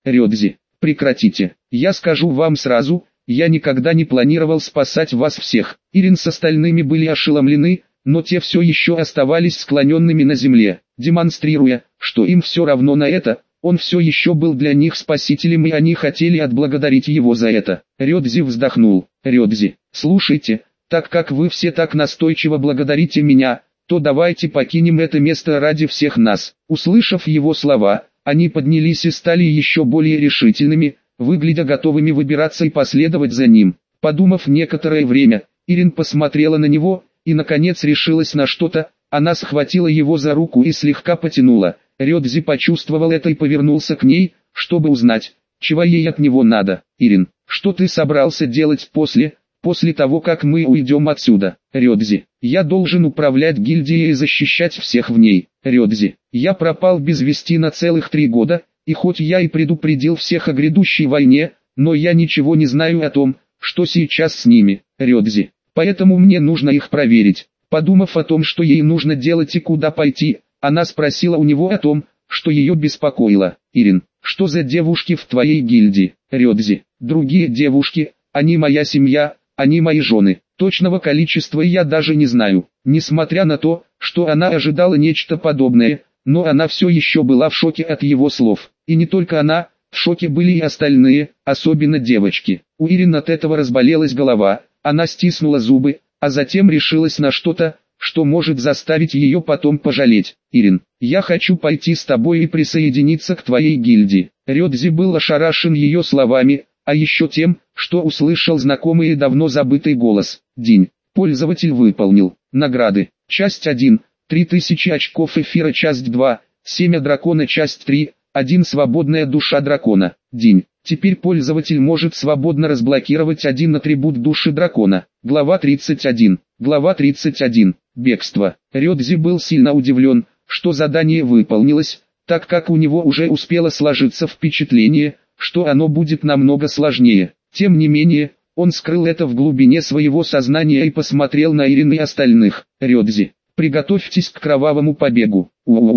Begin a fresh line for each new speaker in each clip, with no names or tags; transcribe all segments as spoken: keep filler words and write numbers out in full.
Рёдзи, прекратите. Я скажу вам сразу, я никогда не планировал спасать вас всех. Ирин с остальными были ошеломлены, но те все еще оставались склоненными на земле, демонстрируя, что им все равно на это. Он все еще был для них спасителем, и они хотели отблагодарить его за это. Рёдзи вздохнул. Рёдзи, слушайте, так как вы все так настойчиво благодарите меня, то давайте покинем это место ради всех нас. Услышав его слова, они поднялись и стали еще более решительными, выглядя готовыми выбираться и последовать за ним. Подумав некоторое время, Ирин посмотрела на него, и наконец решилась на что-то. Она схватила его за руку и слегка потянула. Рёдзи почувствовал это и повернулся к ней, чтобы узнать, чего ей от него надо. Ирин, что ты собрался делать после, после того, как мы уйдем отсюда? Рёдзи, я должен управлять гильдией и защищать всех в ней. Рёдзи, я пропал без вести на целых три года, и хоть я и предупредил всех о грядущей войне, но я ничего не знаю о том, что сейчас с ними. Рёдзи, поэтому мне нужно их проверить. Подумав о том, что ей нужно делать и куда пойти, она спросила у него о том, что ее беспокоило. Ирин, что за девушки в твоей гильдии? Рёдзи, другие девушки, они моя семья, они мои жены. Точного количества я даже не знаю. Несмотря на то, что она ожидала нечто подобное, но она все еще была в шоке от его слов. И не только она, в шоке были и остальные, особенно девочки. У Ирин от этого разболелась голова, она стиснула зубы, а затем решилась на что-то, что может заставить ее потом пожалеть. Ирин, я хочу пойти с тобой и присоединиться к твоей гильдии. Рёдзи был ошарашен ее словами, а еще тем, что услышал знакомый и давно забытый голос. День. Пользователь выполнил. Награды. Часть один. три тысячи очков эфира. Часть два. Семя дракона. Часть три. один. Свободная душа дракона. День. Теперь пользователь может свободно разблокировать один атрибут души дракона. Глава тридцать один. Глава тридцать один. Бегство. Рёдзи был сильно удивлен, что задание выполнилось, так как у него уже успело сложиться впечатление, что оно будет намного сложнее. Тем не менее, он скрыл это в глубине своего сознания и посмотрел на Ирин и остальных. Рёдзи, приготовьтесь к кровавому побегу.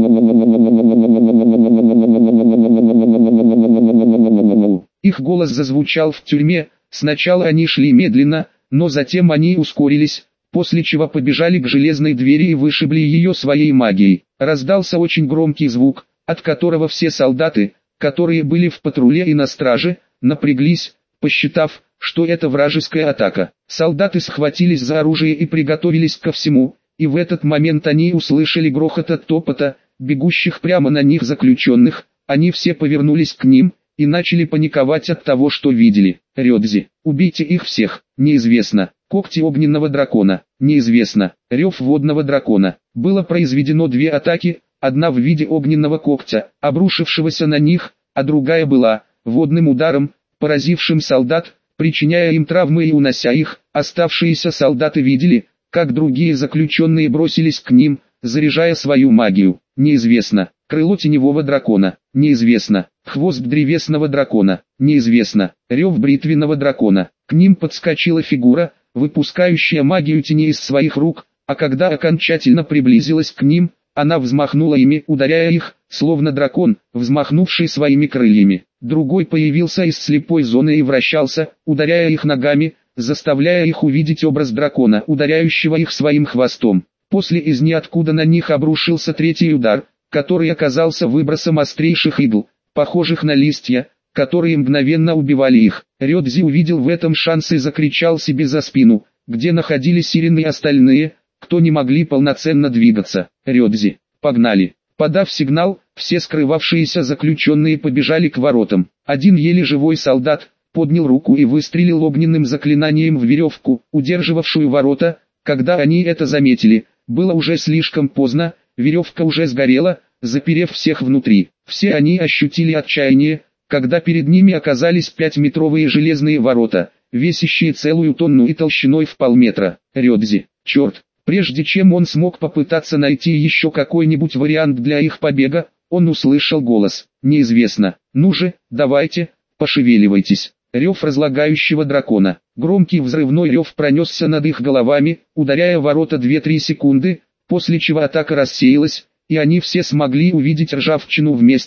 Их голос зазвучал в тюрьме. Сначала они шли медленно, но затем они ускорились, после чего побежали к железной двери и вышибли ее своей магией. Раздался очень громкий звук, от которого все солдаты, которые были в патруле и на страже, напряглись, посчитав, что это вражеская атака. Солдаты схватились за оружие и приготовились ко всему, и в этот момент они услышали грохот от топота, бегущих прямо на них заключенных. Они все повернулись к ним и начали паниковать от того, что видели. Рёдзи, убейте их всех. Неизвестно. Когти огненного дракона. Неизвестно. Рев водного дракона. Было произведено две атаки, одна в виде огненного когтя, обрушившегося на них, а другая была водным ударом, поразившим солдат, причиняя им травмы и унося их. Оставшиеся солдаты видели, как другие заключенные бросились к ним, заряжая свою магию. Неизвестно. Крыло теневого дракона. Неизвестно. Хвост древесного дракона. Неизвестно. Рев бритвенного дракона. К ним подскочила фигура, выпускающая магию тени из своих рук, а когда окончательно приблизилась к ним, она взмахнула ими, ударяя их, словно дракон, взмахнувший своими крыльями. Другой появился из слепой зоны и вращался, ударяя их ногами, заставляя их увидеть образ дракона, ударяющего их своим хвостом. После из ниоткуда на них обрушился третий удар, который оказался выбросом острейших игл, похожих на листья, которые мгновенно убивали их. Рёдзи увидел в этом шанс и закричал себе за спину, где находились Ирин и остальные, кто не могли полноценно двигаться. Рёдзи, погнали. Подав сигнал, все скрывавшиеся заключенные побежали к воротам. Один еле живой солдат поднял руку и выстрелил огненным заклинанием в веревку, удерживавшую ворота. Когда они это заметили, было уже слишком поздно, веревка уже сгорела, заперев всех внутри. Все они ощутили отчаяние, когда перед ними оказались пятиметровые железные ворота, весящие целую тонну и толщиной в полметра. Рёдзи, черт! Прежде чем он смог попытаться найти еще какой-нибудь вариант для их побега, он услышал голос. Неизвестно. Ну же, давайте, пошевеливайтесь. Рев разлагающего дракона. Громкий взрывной рев пронесся над их головами, ударяя в ворота две-три секунды, после чего атака рассеялась, и они все смогли увидеть ржавчину в месте,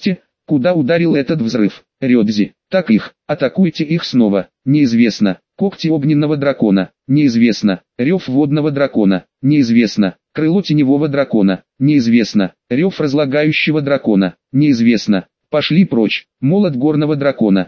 Куда ударил этот взрыв? Рёдзи. Так их, атакуйте их снова. Неизвестно. Когти огненного дракона. Неизвестно. Рев водного дракона. Неизвестно. Крыло теневого дракона. Неизвестно. Рев разлагающего дракона. Неизвестно. Пошли прочь. Молот горного дракона.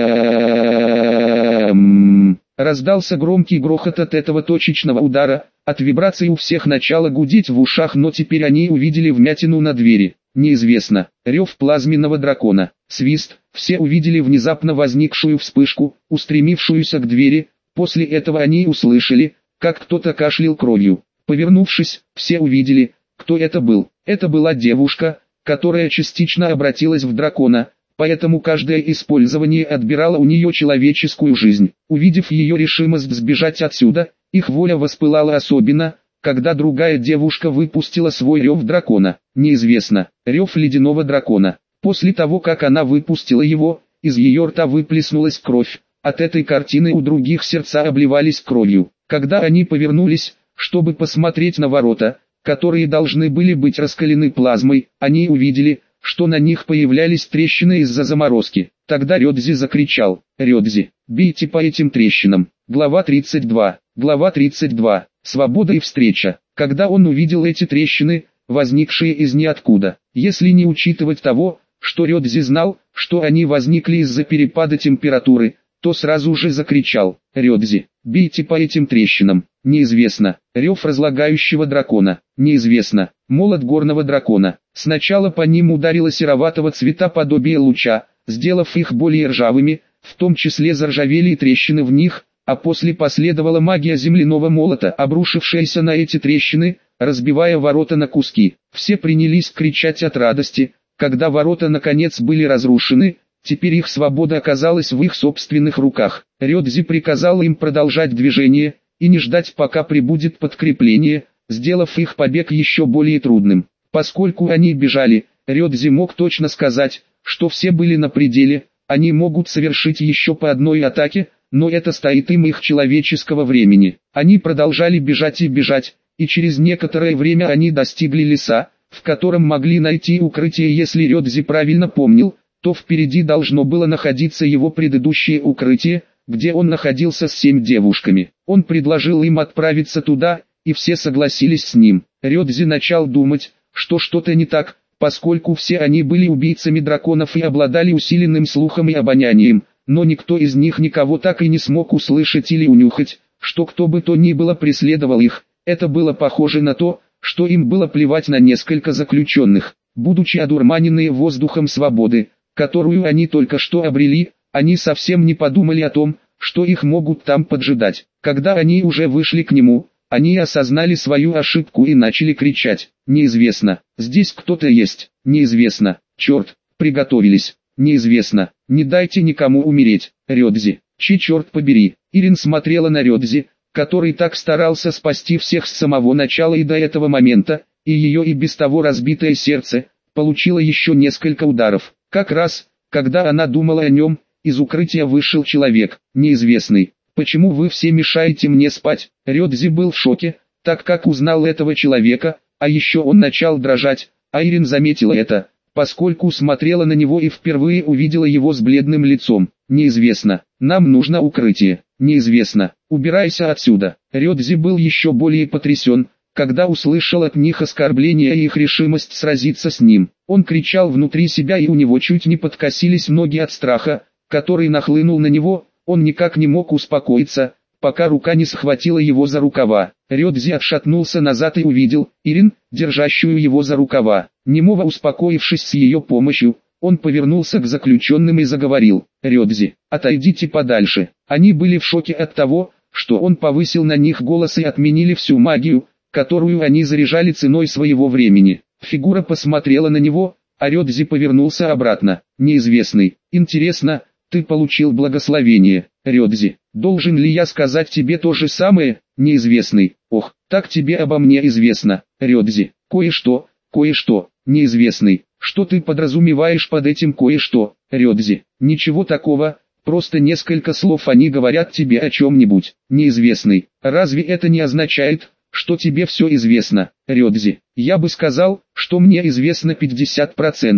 Бам! Раздался громкий грохот от этого точечного удара. От вибраций у всех начало гудеть в ушах, но теперь они увидели вмятину на двери. Неизвестно. Рев плазменного дракона. Свист. Все увидели внезапно возникшую вспышку, устремившуюся к двери. После этого они услышали, как кто-то кашлял кровью. Повернувшись, все увидели, кто это был. Это была девушка, которая частично обратилась в дракона, поэтому каждое использование отбирало у нее человеческую жизнь. Увидев ее решимость сбежать отсюда, их воля воспылала особенно, когда другая девушка выпустила свой рев дракона. Неизвестно. Рев ледяного дракона. После того, как она выпустила его, из ее рта выплеснулась кровь. От этой картины у других сердца обливались кровью. Когда они повернулись, чтобы посмотреть на ворота, которые должны были быть раскалены плазмой, они увидели, что на них появлялись трещины из-за заморозки. Тогда Рёдзи закричал: «Рёдзи, бейте по этим трещинам». Глава тридцать два. Глава тридцать два. Свобода и встреча. Когда он увидел эти трещины, возникшие из ниоткуда, если не учитывать того, что Рёдзи знал, что они возникли из-за перепада температуры, то сразу же закричал: «Рёдзи, бейте по этим трещинам». Неизвестно. Рев разлагающего дракона. Неизвестно. Молот горного дракона. Сначала по ним ударило сероватого цвета подобие луча, сделав их более ржавыми, в том числе заржавели и трещины в них, а после последовала магия земляного молота, обрушившаяся на эти трещины, разбивая ворота на куски. Все принялись кричать от радости, когда ворота наконец были разрушены. Теперь их свобода оказалась в их собственных руках. Рёдзи приказал им продолжать движение и не ждать, пока прибудет подкрепление, сделав их побег еще более трудным. Поскольку они бежали, Рёдзи мог точно сказать, что все были на пределе. Они могут совершить еще по одной атаке, но это стоит им их человеческого времени. Они продолжали бежать и бежать, и через некоторое время они достигли леса, в котором могли найти укрытие. Если Рёдзи правильно помнил, то впереди должно было находиться его предыдущее укрытие, где он находился с семь девушками. Он предложил им отправиться туда, и все согласились с ним. Рёдзи начал думать, что что-то не так, поскольку все они были убийцами драконов и обладали усиленным слухом и обонянием, но никто из них никого так и не смог услышать или унюхать, что кто бы то ни было преследовал их. Это было похоже на то, что им было плевать на несколько заключенных. Будучи одурманенные воздухом свободы, которую они только что обрели, они совсем не подумали о том, что их могут там поджидать. Когда они уже вышли к нему, они осознали свою ошибку и начали кричать: «Неизвестно, здесь кто-то есть, неизвестно, черт, приготовились, неизвестно, не дайте никому умереть, Рёдзи, чей черт побери». Ирин смотрела на Рёдзи, который так старался спасти всех с самого начала и до этого момента, и ее и без того разбитое сердце получило еще несколько ударов. Как раз, когда она думала о нем, из укрытия вышел человек, неизвестный. «Почему вы все мешаете мне спать?» Рёдзи был в шоке, так как узнал этого человека, а еще он начал дрожать, а Ирин заметила это, поскольку смотрела на него и впервые увидела его с бледным лицом. «Неизвестно, нам нужно укрытие, неизвестно, убирайся отсюда». Рёдзи был еще более потрясен, когда услышал от них оскорбления и их решимость сразиться с ним. Он кричал внутри себя, и у него чуть не подкосились ноги от страха, который нахлынул на него. Он никак не мог успокоиться, пока рука не схватила его за рукава. Рёдзи отшатнулся назад и увидел Ирин, держащую его за рукава. Немного успокоившись с ее помощью, он повернулся к заключенным и заговорил: «Рёдзи, отойдите подальше». Они были в шоке от того, что он повысил на них голос и отменили всю магию, которую они заряжали ценой своего времени. Фигура посмотрела на него, а Рёдзи повернулся обратно. «Неизвестный, интересно, ты получил благословение, Рёдзи. Должен ли я сказать тебе то же самое, неизвестный?» «Ох, так тебе обо мне известно, Рёдзи». «Кое-что, кое-что, неизвестный. Что ты подразумеваешь под этим кое-что, Рёдзи?» «Ничего такого, просто несколько слов они говорят тебе о чем-нибудь, неизвестный. Разве это не означает, что тебе все известно, Рёдзи?» «Я бы сказал, что мне известно пятьдесят процентов.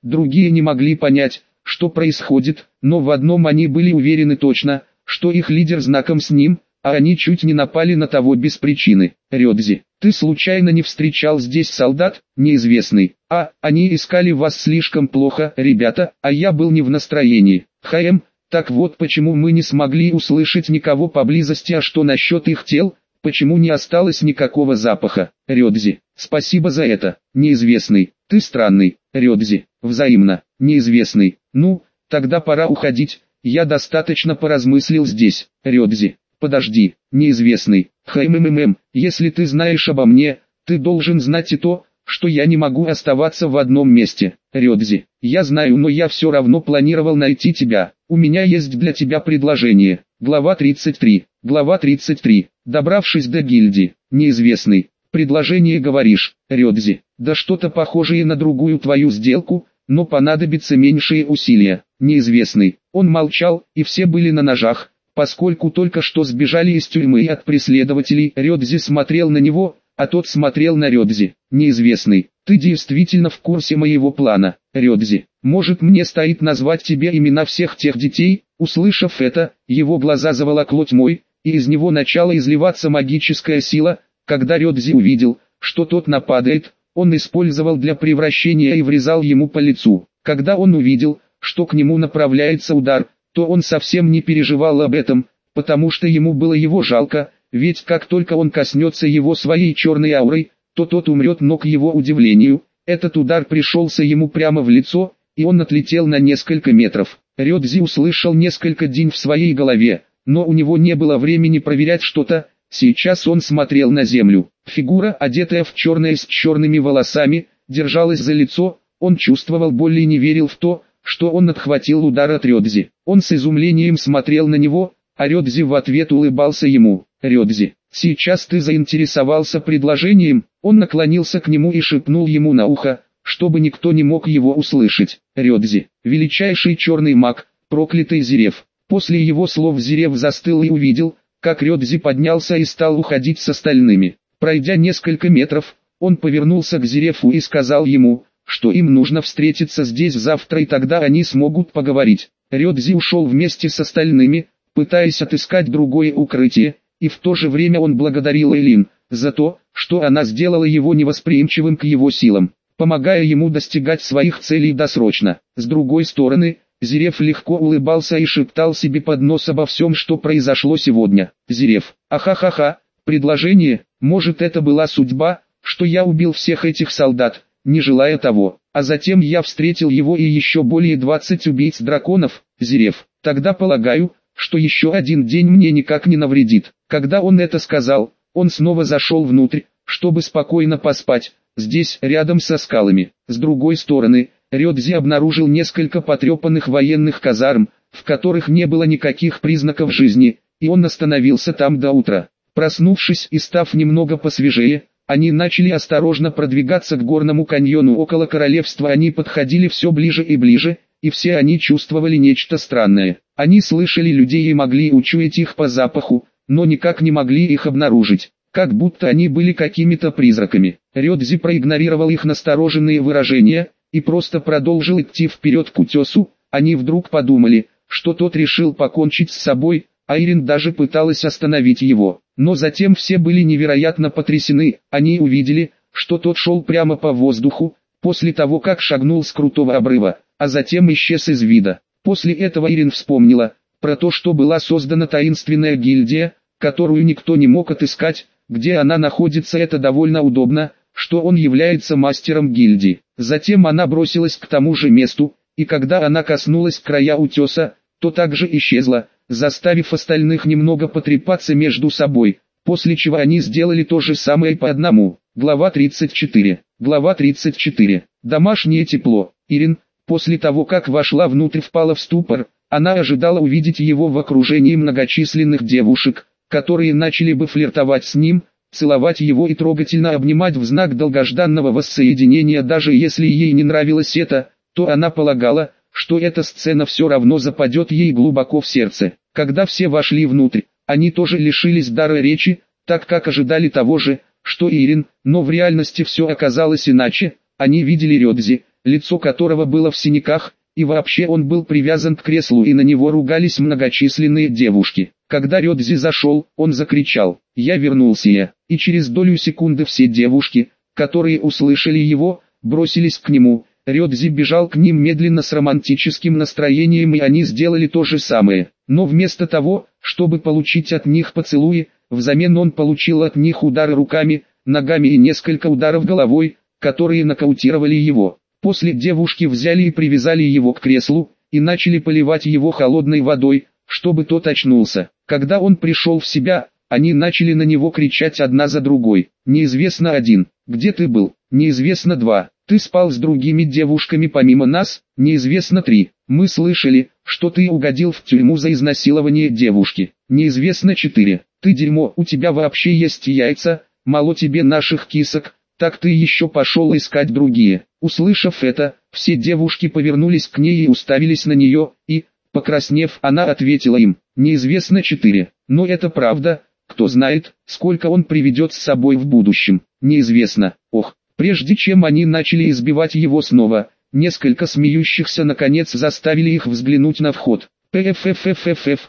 Другие не могли понять, что происходит, но в одном они были уверены точно, что их лидер знаком с ним, а они чуть не напали на того без причины. Рёдзи, ты случайно не встречал здесь солдат, неизвестный? А, они искали вас слишком плохо, ребята, а я был не в настроении. ХМ, так вот почему мы не смогли услышать никого поблизости, а что насчет их тел? Почему не осталось никакого запаха? Рёдзи, спасибо за это. Неизвестный, ты странный. Рёдзи, взаимно. Неизвестный, ну, тогда пора уходить, я достаточно поразмыслил здесь. Рёдзи, подожди, неизвестный. Хмммм, если ты знаешь обо мне, ты должен знать и то, что я не могу оставаться в одном месте. Рёдзи, я знаю, но я все равно планировал найти тебя. У меня есть для тебя предложение. Глава тридцать три. Глава тридцать три. Добравшись до гильдии, неизвестный. Предложение говоришь, Рёдзи, да что-то похожее на другую твою сделку, но понадобится меньшие усилия. Неизвестный. Он молчал, и все были на ножах, поскольку только что сбежали из тюрьмы и от преследователей. Рёдзи смотрел на него, а тот смотрел на Рёдзи. Неизвестный, ты действительно в курсе моего плана. Рёдзи, может мне стоит назвать тебе имена всех тех детей? Услышав это, его глаза заволокло тьмой, и из него начала изливаться магическая сила. Когда Рёдзи увидел, что тот нападает, он использовал для превращения и врезал ему по лицу. Когда он увидел, что к нему направляется удар, то он совсем не переживал об этом, потому что ему было его жалко, ведь как только он коснется его своей черной аурой, то тот умрет, но к его удивлению, этот удар пришелся ему прямо в лицо, и он отлетел на несколько метров. Рёдзи услышал несколько динь в своей голове, но у него не было времени проверять что-то. Сейчас он смотрел на землю. Фигура, одетая в черное с черными волосами, держалась за лицо. Он чувствовал боль и не верил в то, что он отхватил удар от Рёдзи. Он с изумлением смотрел на него, а Рёдзи в ответ улыбался ему. «Рёдзи, сейчас ты заинтересовался предложением?» Он наклонился к нему и шепнул ему на ухо, чтобы никто не мог его услышать. «Рёдзи, величайший черный маг, проклятый Зиреф». После его слов Зиреф застыл и увидел, как Рёдзи поднялся и стал уходить с остальными. Пройдя несколько метров, он повернулся к Зирефу и сказал ему, что им нужно встретиться здесь завтра, и тогда они смогут поговорить. Рёдзи ушел вместе с остальными, пытаясь отыскать другое укрытие, и в то же время он благодарил Эйлин за то, что она сделала его невосприимчивым к его силам, помогая ему достигать своих целей досрочно. С другой стороны, Зиреф легко улыбался и шептал себе под нос обо всем, что произошло сегодня. Зиреф, ахахаха, предложение, может это была судьба, что я убил всех этих солдат, не желая того, а затем я встретил его и еще более двадцать убийц драконов. Зиреф, тогда полагаю, что еще один день мне никак не навредит. Когда он это сказал, он снова зашел внутрь, чтобы спокойно поспать, здесь, рядом со скалами. С другой стороны, Рёдзи обнаружил несколько потрепанных военных казарм, в которых не было никаких признаков жизни, и он остановился там до утра. Проснувшись и став немного посвежее, они начали осторожно продвигаться к горному каньону около королевства. Они подходили все ближе и ближе, и все они чувствовали нечто странное. Они слышали людей и могли учуять их по запаху, но никак не могли их обнаружить, как будто они были какими-то призраками. Рёдзи проигнорировал их настороженные выражения и просто продолжил идти вперед к утесу. Они вдруг подумали, что тот решил покончить с собой, а Ирин даже пыталась остановить его. Но затем все были невероятно потрясены. Они увидели, что тот шел прямо по воздуху, после того как шагнул с крутого обрыва, а затем исчез из вида. После этого Ирин вспомнила про то, что была создана таинственная гильдия, которую никто не мог отыскать. Где она находится, это довольно удобно, что он является мастером гильдии. Затем она бросилась к тому же месту, и когда она коснулась края утеса, то также исчезла, заставив остальных немного потрепаться между собой, после чего они сделали то же самое по одному. Глава тридцать четыре. Глава тридцать четыре. Домашнее тепло. Ирин, после того как вошла внутрь, впала в ступор. Она ожидала увидеть его в окружении многочисленных девушек, которые начали бы флиртовать с ним, целовать его и трогательно обнимать в знак долгожданного воссоединения. Даже если ей не нравилось это, то она полагала, что эта сцена все равно западет ей глубоко в сердце. Когда все вошли внутрь, они тоже лишились дара речи, так как ожидали того же, что и Ирин, но в реальности все оказалось иначе. Они видели Рёдзи, лицо которого было в синяках, и вообще он был привязан к креслу и на него ругались многочисленные девушки. Когда Рёдзи зашел, он закричал: «Я вернулся я!» И через долю секунды все девушки, которые услышали его, бросились к нему. Рёдзи бежал к ним медленно с романтическим настроением, и они сделали то же самое. Но вместо того, чтобы получить от них поцелуи, взамен он получил от них удары руками, ногами и несколько ударов головой, которые нокаутировали его. После девушки взяли и привязали его к креслу, и начали поливать его холодной водой, чтобы тот очнулся. Когда он пришел в себя, они начали на него кричать одна за другой: «Неизвестно один, где ты был? Неизвестно два, ты спал с другими девушками помимо нас? Неизвестно три, мы слышали, что ты угодил в тюрьму за изнасилование девушки. Неизвестно четыре, ты дерьмо, у тебя вообще есть яйца, мало тебе наших кисок, так ты еще пошел искать другие». Услышав это, все девушки повернулись к ней и уставились на нее, и, покраснев, она ответила им: «Неизвестно четыре, но это правда, кто знает, сколько он приведет с собой в будущем, неизвестно». Ох, прежде чем они начали избивать его снова, несколько смеющихся наконец заставили их взглянуть на вход. «Пфффффф,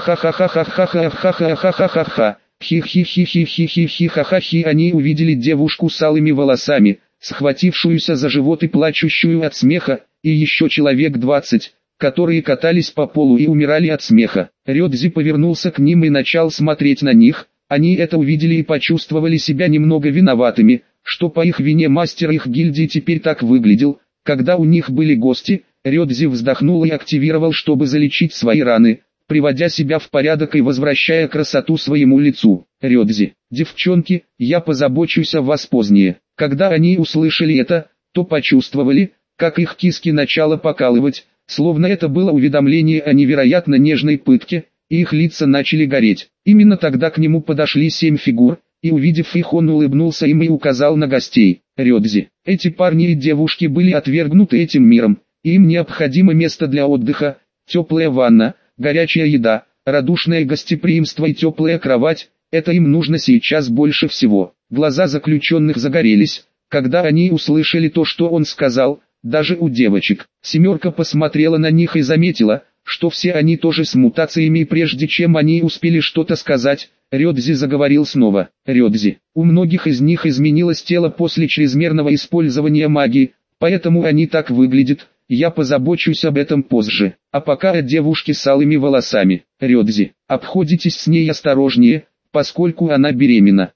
ха-ха-ха-ха-ха-ха-ха-ха-ха-ха-ха-ха, хи-хи-хи-хи-хи-хи-хи-ха-ха-хи». Они увидели девушку с алыми волосами, схватившуюся за живот и плачущую от смеха, и еще человек двадцать, которые катались по полу и умирали от смеха. Рёдзи повернулся к ним и начал смотреть на них. Они это увидели и почувствовали себя немного виноватыми, что по их вине мастер их гильдии теперь так выглядел. Когда у них были гости, Рёдзи вздохнул и активировал, чтобы залечить свои раны, приводя себя в порядок и возвращая красоту своему лицу. «Рёдзи, девчонки, я позабочусь о вас позднее». Когда они услышали это, то почувствовали, как их киски начало покалывать, словно это было уведомление о невероятно нежной пытке, и их лица начали гореть. Именно тогда к нему подошли семь фигур, и увидев их, он улыбнулся им и указал на гостей. «Рёдзи, эти парни и девушки были отвергнуты этим миром, и им необходимо место для отдыха, теплая ванна, горячая еда, радушное гостеприимство и теплая кровать. Это им нужно сейчас больше всего». Глаза заключенных загорелись, когда они услышали то, что он сказал, даже у девочек. Семерка посмотрела на них и заметила, что все они тоже с мутациями, и прежде чем они успели что-то сказать, Рёдзи заговорил снова. «Рёдзи, у многих из них изменилось тело после чрезмерного использования магии, поэтому они так выглядят, я позабочусь об этом позже. А пока о девушке с алыми волосами. Рёдзи, обходитесь с ней осторожнее, поскольку она беременна».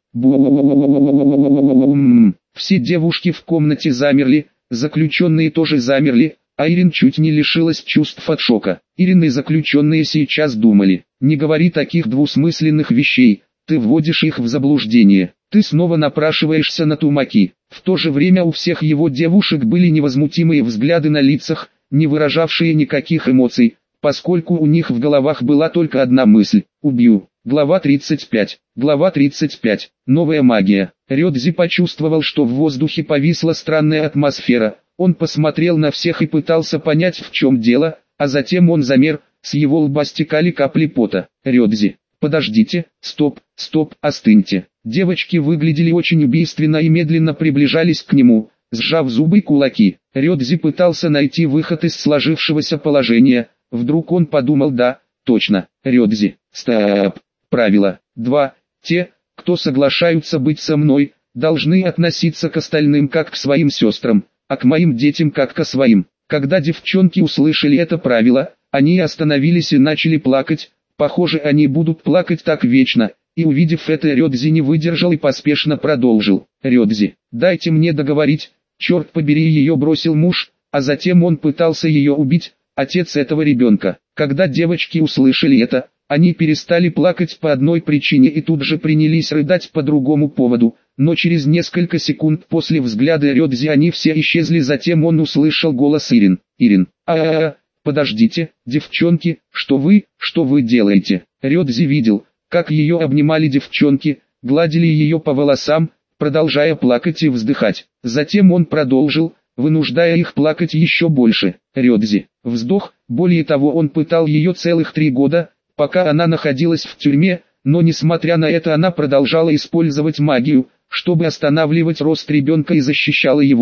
Бум. Все девушки в комнате замерли, заключенные тоже замерли, а Ирин чуть не лишилась чувств от шока. Ирин и заключенные сейчас думали: «Не говори таких двусмысленных вещей, ты вводишь их в заблуждение, ты снова напрашиваешься на тумаки». В то же время у всех его девушек были невозмутимые взгляды на лицах, не выражавшие никаких эмоций, поскольку у них в головах была только одна мысль: «Убью». Глава тридцать пять. Глава тридцать пять. Новая магия. Рёдзи почувствовал, что в воздухе повисла странная атмосфера. Он посмотрел на всех и пытался понять, в чем дело, а затем он замер, с его лба стекали капли пота. «Рёдзи, подождите, стоп, стоп, остыньте». Девочки выглядели очень убийственно и медленно приближались к нему, сжав зубы и кулаки. Рёдзи пытался найти выход из сложившегося положения. Вдруг он подумал: «Да, точно, Рёдзи, стоп». Правило два. Те, кто соглашаются быть со мной, должны относиться к остальным как к своим сестрам, а к моим детям как ко своим. Когда девчонки услышали это правило, они остановились и начали плакать. Похоже, они будут плакать так вечно. И увидев это, Рёдзи не выдержал и поспешно продолжил. «Рёдзи, дайте мне договорить, черт побери», ее бросил муж, а затем он пытался ее убить, отец этого ребенка. Когда девочки услышали это, они перестали плакать по одной причине и тут же принялись рыдать по другому поводу, но через несколько секунд после взгляда Рёдзи они все исчезли. Затем он услышал голос Ирин. «Ирин, а-а-а, подождите, девчонки, что вы, что вы делаете?» Рёдзи видел, как ее обнимали девчонки, гладили ее по волосам, продолжая плакать и вздыхать. Затем он продолжил, вынуждая их плакать еще больше. Рёдзи, вздох, более того, он пытал ее целых три года, пока она находилась в тюрьме, но несмотря на это она продолжала использовать магию, чтобы останавливать рост ребенка и защищала его.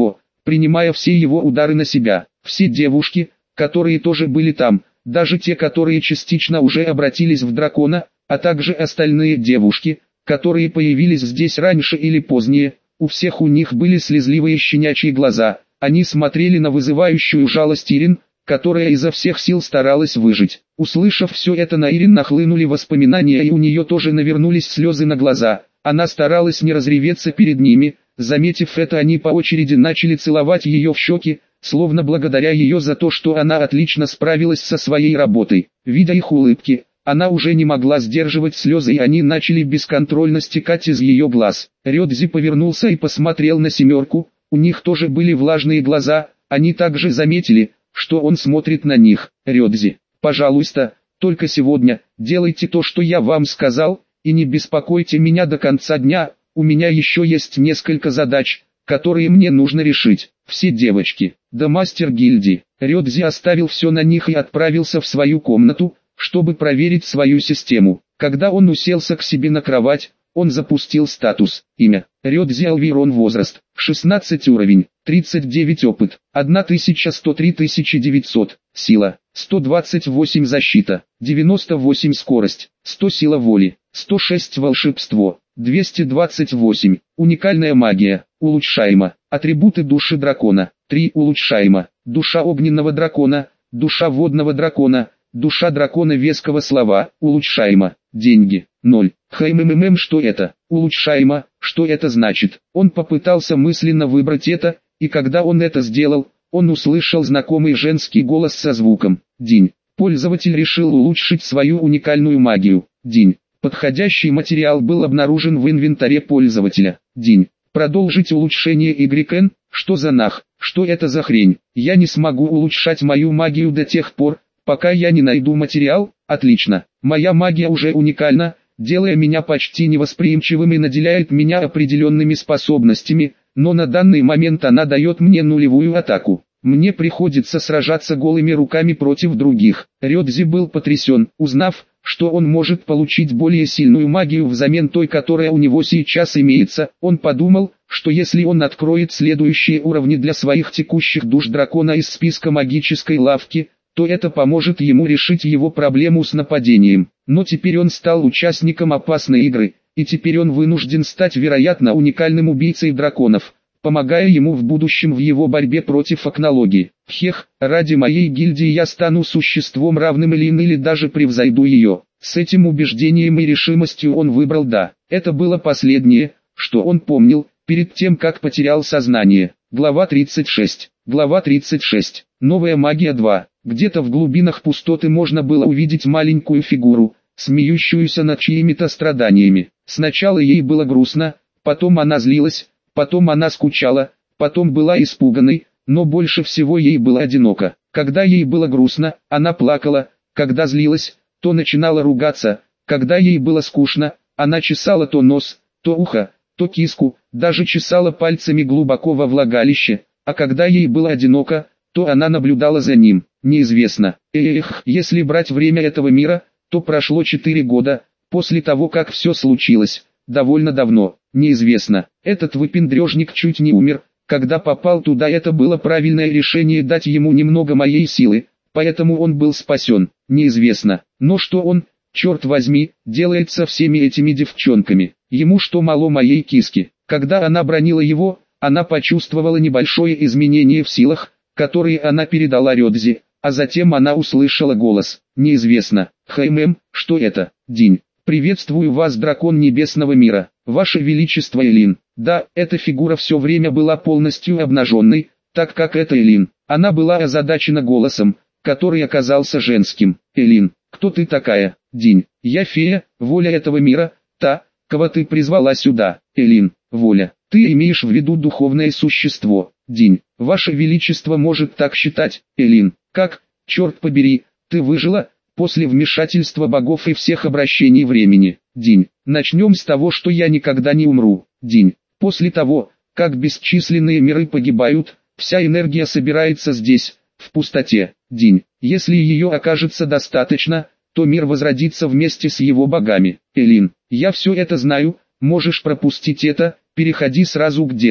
принимая все его удары на себя. Все девушки, которые тоже были там, даже те, которые частично уже обратились в дракона, а также остальные девушки, которые появились здесь раньше или позднее, у всех у них были слезливые щенячьи глаза, они смотрели на вызывающую жалость Ирин, которая изо всех сил старалась выжить. Услышав все это, на Ирин нахлынули воспоминания, и у нее тоже навернулись слезы на глаза. Она старалась не разреветься перед ними. Заметив это, они по очереди начали целовать ее в щеки, словно благодаря ее за то, что она отлично справилась со своей работой. Видя их улыбки, она уже не могла сдерживать слезы, и они начали бесконтрольно стекать из ее глаз. Рёдзи повернулся и посмотрел на семерку, у них тоже были влажные глаза, они также заметили, что он смотрит на них. Рёдзи, пожалуйста, только сегодня, делайте то, что я вам сказал, и не беспокойте меня до конца дня, у меня еще есть несколько задач, которые мне нужно решить. Все девочки, да мастер гильдии. Рёдзи оставил все на них и отправился в свою комнату, чтобы проверить свою систему. Когда он уселся к себе на кровать, он запустил статус. Имя: Рёдзи Алвирон. Возраст: шестнадцать. Уровень: тридцать девять. Опыт: тысяча сто три тысячи девятьсот. Сила: сто двадцать восемь. Защита: девяносто восемь. Скорость: сто. Сила воли: сто шесть. Волшебство: двести двадцать восемь. Уникальная магия: улучшаемо. Атрибуты души дракона: три. Улучшаемо. Душа огненного дракона, душа водного дракона, душа дракона веского слова. Улучшаемо. Деньги: ноль. Хммм, что это? Улучшаемо, что это значит? Он попытался мысленно выбрать это, и когда он это сделал, он услышал знакомый женский голос со звуком «Динь». Пользователь решил улучшить свою уникальную магию. Динь. Подходящий материал был обнаружен в инвентаре пользователя. Динь. Продолжить улучшение Y N. Что за нах? Что это за хрень? Я не смогу улучшать мою магию до тех пор, пока я не найду материал. Отлично. Моя магия уже уникальна, делая меня почти невосприимчивым и наделяет меня определенными способностями, но на данный момент она дает мне нулевую атаку. Мне приходится сражаться голыми руками против других. Рёдзи был потрясен, узнав, что он может получить более сильную магию взамен той, которая у него сейчас имеется. Он подумал, что если он откроет следующие уровни для своих текущих душ дракона из списка магической лавки, то это поможет ему решить его проблему с нападением. Но теперь он стал участником опасной игры, и теперь он вынужден стать, вероятно, уникальным убийцей драконов, помогая ему в будущем в его борьбе против акнологии. Хех, ради моей гильдии я стану существом равным Элин или даже превзойду ее. С этим убеждением и решимостью он выбрал «да». Это было последнее, что он помнил, перед тем как потерял сознание. Глава тридцать шесть. Глава тридцать шесть. Новая магия два. Где-то в глубинах пустоты можно было увидеть маленькую фигуру, смеющуюся над чьими-то страданиями. Сначала ей было грустно, потом она злилась, потом она скучала, потом была испуганной, но больше всего ей было одиноко. Когда ей было грустно, она плакала, когда злилась, то начинала ругаться, когда ей было скучно, она чесала то нос, то ухо, то киску, даже чесала пальцами глубоко во влагалище, а когда ей было одиноко, то она наблюдала за ним. Неизвестно. Эх, если брать время этого мира, то прошло четыре года, после того как все случилось, довольно давно. Неизвестно. Этот выпендрежник чуть не умер, когда попал туда. Это было правильное решение дать ему немного моей силы, поэтому он был спасен. Неизвестно. Но что он, черт возьми, делает со всеми этими девчонками? Ему что мало моей киски? Когда она бранила его, она почувствовала небольшое изменение в силах, которые она передала Рёдзи, а затем она услышала голос. Неизвестно. Хмм, что это? Динь. Приветствую вас, дракон небесного мира. Ваше Величество Элин. Да, эта фигура все время была полностью обнаженной, так как это Элин. Она была озадачена голосом, который оказался женским. Элин, кто ты такая? Динь. Я фея, воля этого мира, та, кого ты призвала сюда. Элин, воля. Ты имеешь в виду духовное существо. Динь. Ваше Величество может так считать. Элин. Как, черт побери, ты выжила, после вмешательства богов и всех обращений времени. Динь. Начнем с того, что я никогда не умру. Динь. После того, как бесчисленные миры погибают, вся энергия собирается здесь, в пустоте. Динь. Если ее окажется достаточно, то мир возродится вместе с его богами. Элин. Я все это знаю, можешь пропустить это, переходи сразу к делу.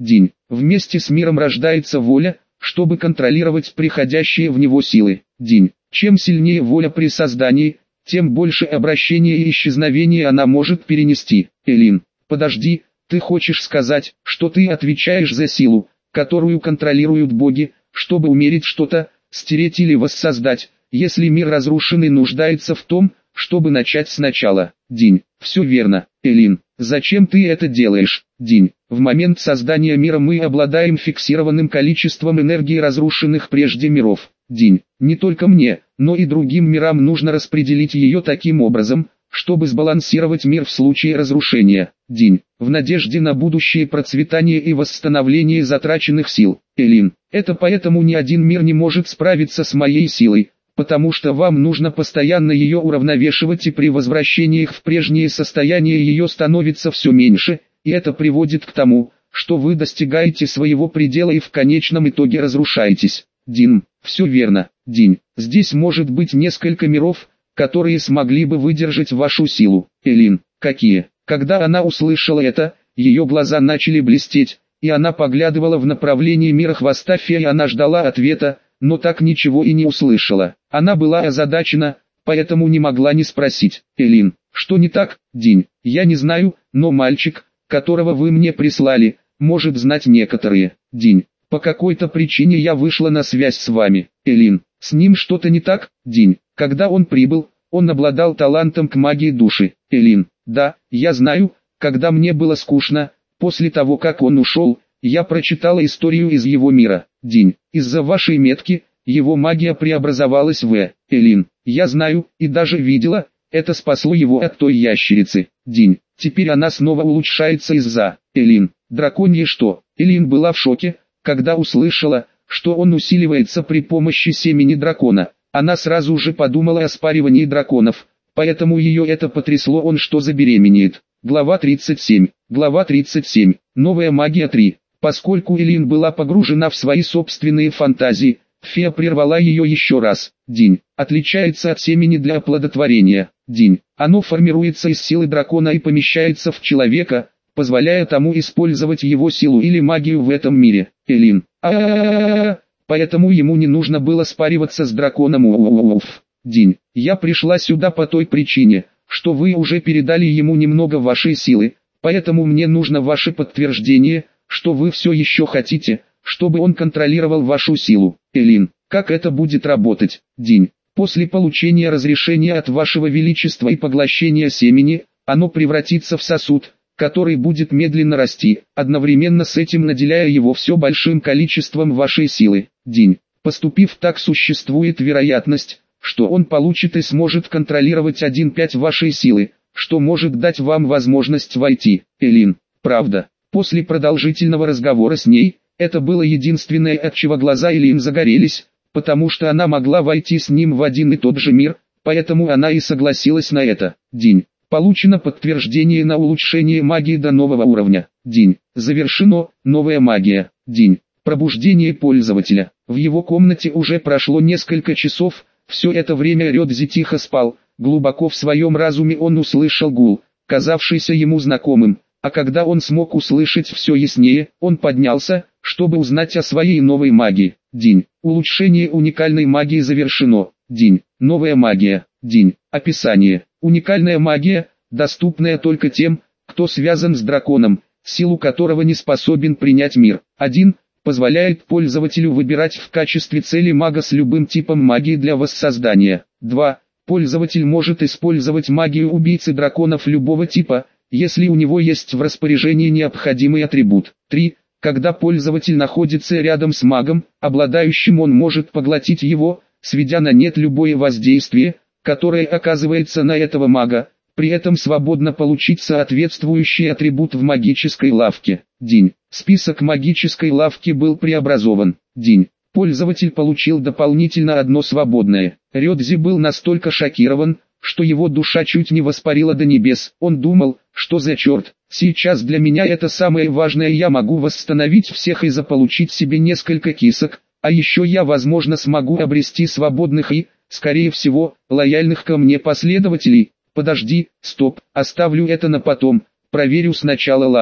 День. Вместе с миром рождается воля, чтобы контролировать приходящие в него силы. День. Чем сильнее воля при создании, тем больше обращения и исчезновения она может перенести. Элин, подожди, ты хочешь сказать, что ты отвечаешь за силу, которую контролируют боги, чтобы умерить что-то, стереть или воссоздать, если мир разрушен и нуждается в том, чтобы начать сначала. День. Все верно, Элин. Зачем ты это делаешь? День. В момент создания мира мы обладаем фиксированным количеством энергии разрушенных прежде миров. День. Не только мне, но и другим мирам нужно распределить ее таким образом, чтобы сбалансировать мир в случае разрушения. День. В надежде на будущее процветание и восстановление затраченных сил. Элин. Это поэтому ни один мир не может справиться с моей силой, потому что вам нужно постоянно ее уравновешивать, и при возвращении их в прежнее состояние ее становится все меньше, и это приводит к тому, что вы достигаете своего предела и в конечном итоге разрушаетесь. Дин. Все верно, Дин. Здесь может быть несколько миров, которые смогли бы выдержать вашу силу. Элин. Какие? Когда она услышала это, ее глаза начали блестеть, и она поглядывала в направлении мира хвоста феи, и она ждала ответа, но так ничего и не услышала. Она была озадачена, поэтому не могла не спросить. Элин. Что не так, Дин? Я не знаю, но мальчик, которого вы мне прислали, может знать некоторые. Дин. По какой-то причине я вышла на связь с вами. Элин. С ним что-то не так, Дин? Когда он прибыл, он обладал талантом к магии души. Элин. Да, я знаю, когда мне было скучно, после того как он ушел, я прочитала историю из его мира. Дин. Из-за вашей метки, его магия преобразовалась в Элин. Я знаю, и даже видела, это спасло его от той ящерицы. Дин. Теперь она снова улучшается из-за Элин. Драконье что? Элин была в шоке, когда услышала, что он усиливается при помощи семени дракона. Она сразу же подумала о спаривании драконов, поэтому ее это потрясло. Он что, забеременеет? Глава тридцать семь. Глава тридцать семь. Новая магия три. Поскольку Элин была погружена в свои собственные фантазии, фея прервала ее еще раз. День. Отличается от семени для оплодотворения. День. Оно формируется из силы дракона и помещается в человека, позволяя тому использовать его силу или магию в этом мире. Элин. А-а-а-а-а. Поэтому ему не нужно было спариваться с драконом. У-у-у-уф. День. Я пришла сюда по той причине, что вы уже передали ему немного вашей силы, поэтому мне нужно ваше подтверждение, что вы все еще хотите, чтобы он контролировал вашу силу. Элин. Как это будет работать? День. После получения разрешения от вашего величества и поглощения семени, оно превратится в сосуд, который будет медленно расти, одновременно с этим наделяя его все большим количеством вашей силы. День. Поступив так, существует вероятность, что он получит и сможет контролировать один пять вашей силы, что может дать вам возможность войти. Элин. Правда. После продолжительного разговора с ней, это было единственное, от чего глаза Элин загорелись, потому что она могла войти с ним в один и тот же мир, поэтому она и согласилась на это. День. Получено подтверждение на улучшение магии до нового уровня. День. Завершено. Новая магия. День. Пробуждение пользователя. В его комнате уже прошло несколько часов, все это время Рёдзи тихо спал, глубоко в своем разуме он услышал гул, казавшийся ему знакомым, а когда он смог услышать все яснее, он поднялся, чтобы узнать о своей новой магии. День. Улучшение уникальной магии завершено. День. Новая магия. День. Описание. Уникальная магия, доступная только тем, кто связан с драконом, силу которого не способен принять мир. один. Позволяет пользователю выбирать в качестве цели мага с любым типом магии для воссоздания. два. Пользователь может использовать магию убийцы драконов любого типа, если у него есть в распоряжении необходимый атрибут. три. Когда пользователь находится рядом с магом, обладающим, он может поглотить его, сведя на нет любое воздействие, которое оказывается на этого мага, при этом свободно получить соответствующий атрибут в магической лавке. День. Список магической лавки был преобразован. День. Пользователь получил дополнительно одно свободное. Рёдзи был настолько шокирован, что его душа чуть не воспарила до небес. Он думал, что за черт, сейчас для меня это самое важное, я могу восстановить всех и заполучить себе несколько кисок, а еще я возможно смогу обрести свободных и, скорее всего, лояльных ко мне последователей. Подожди, стоп, оставлю это на потом, проверю сначала лавку.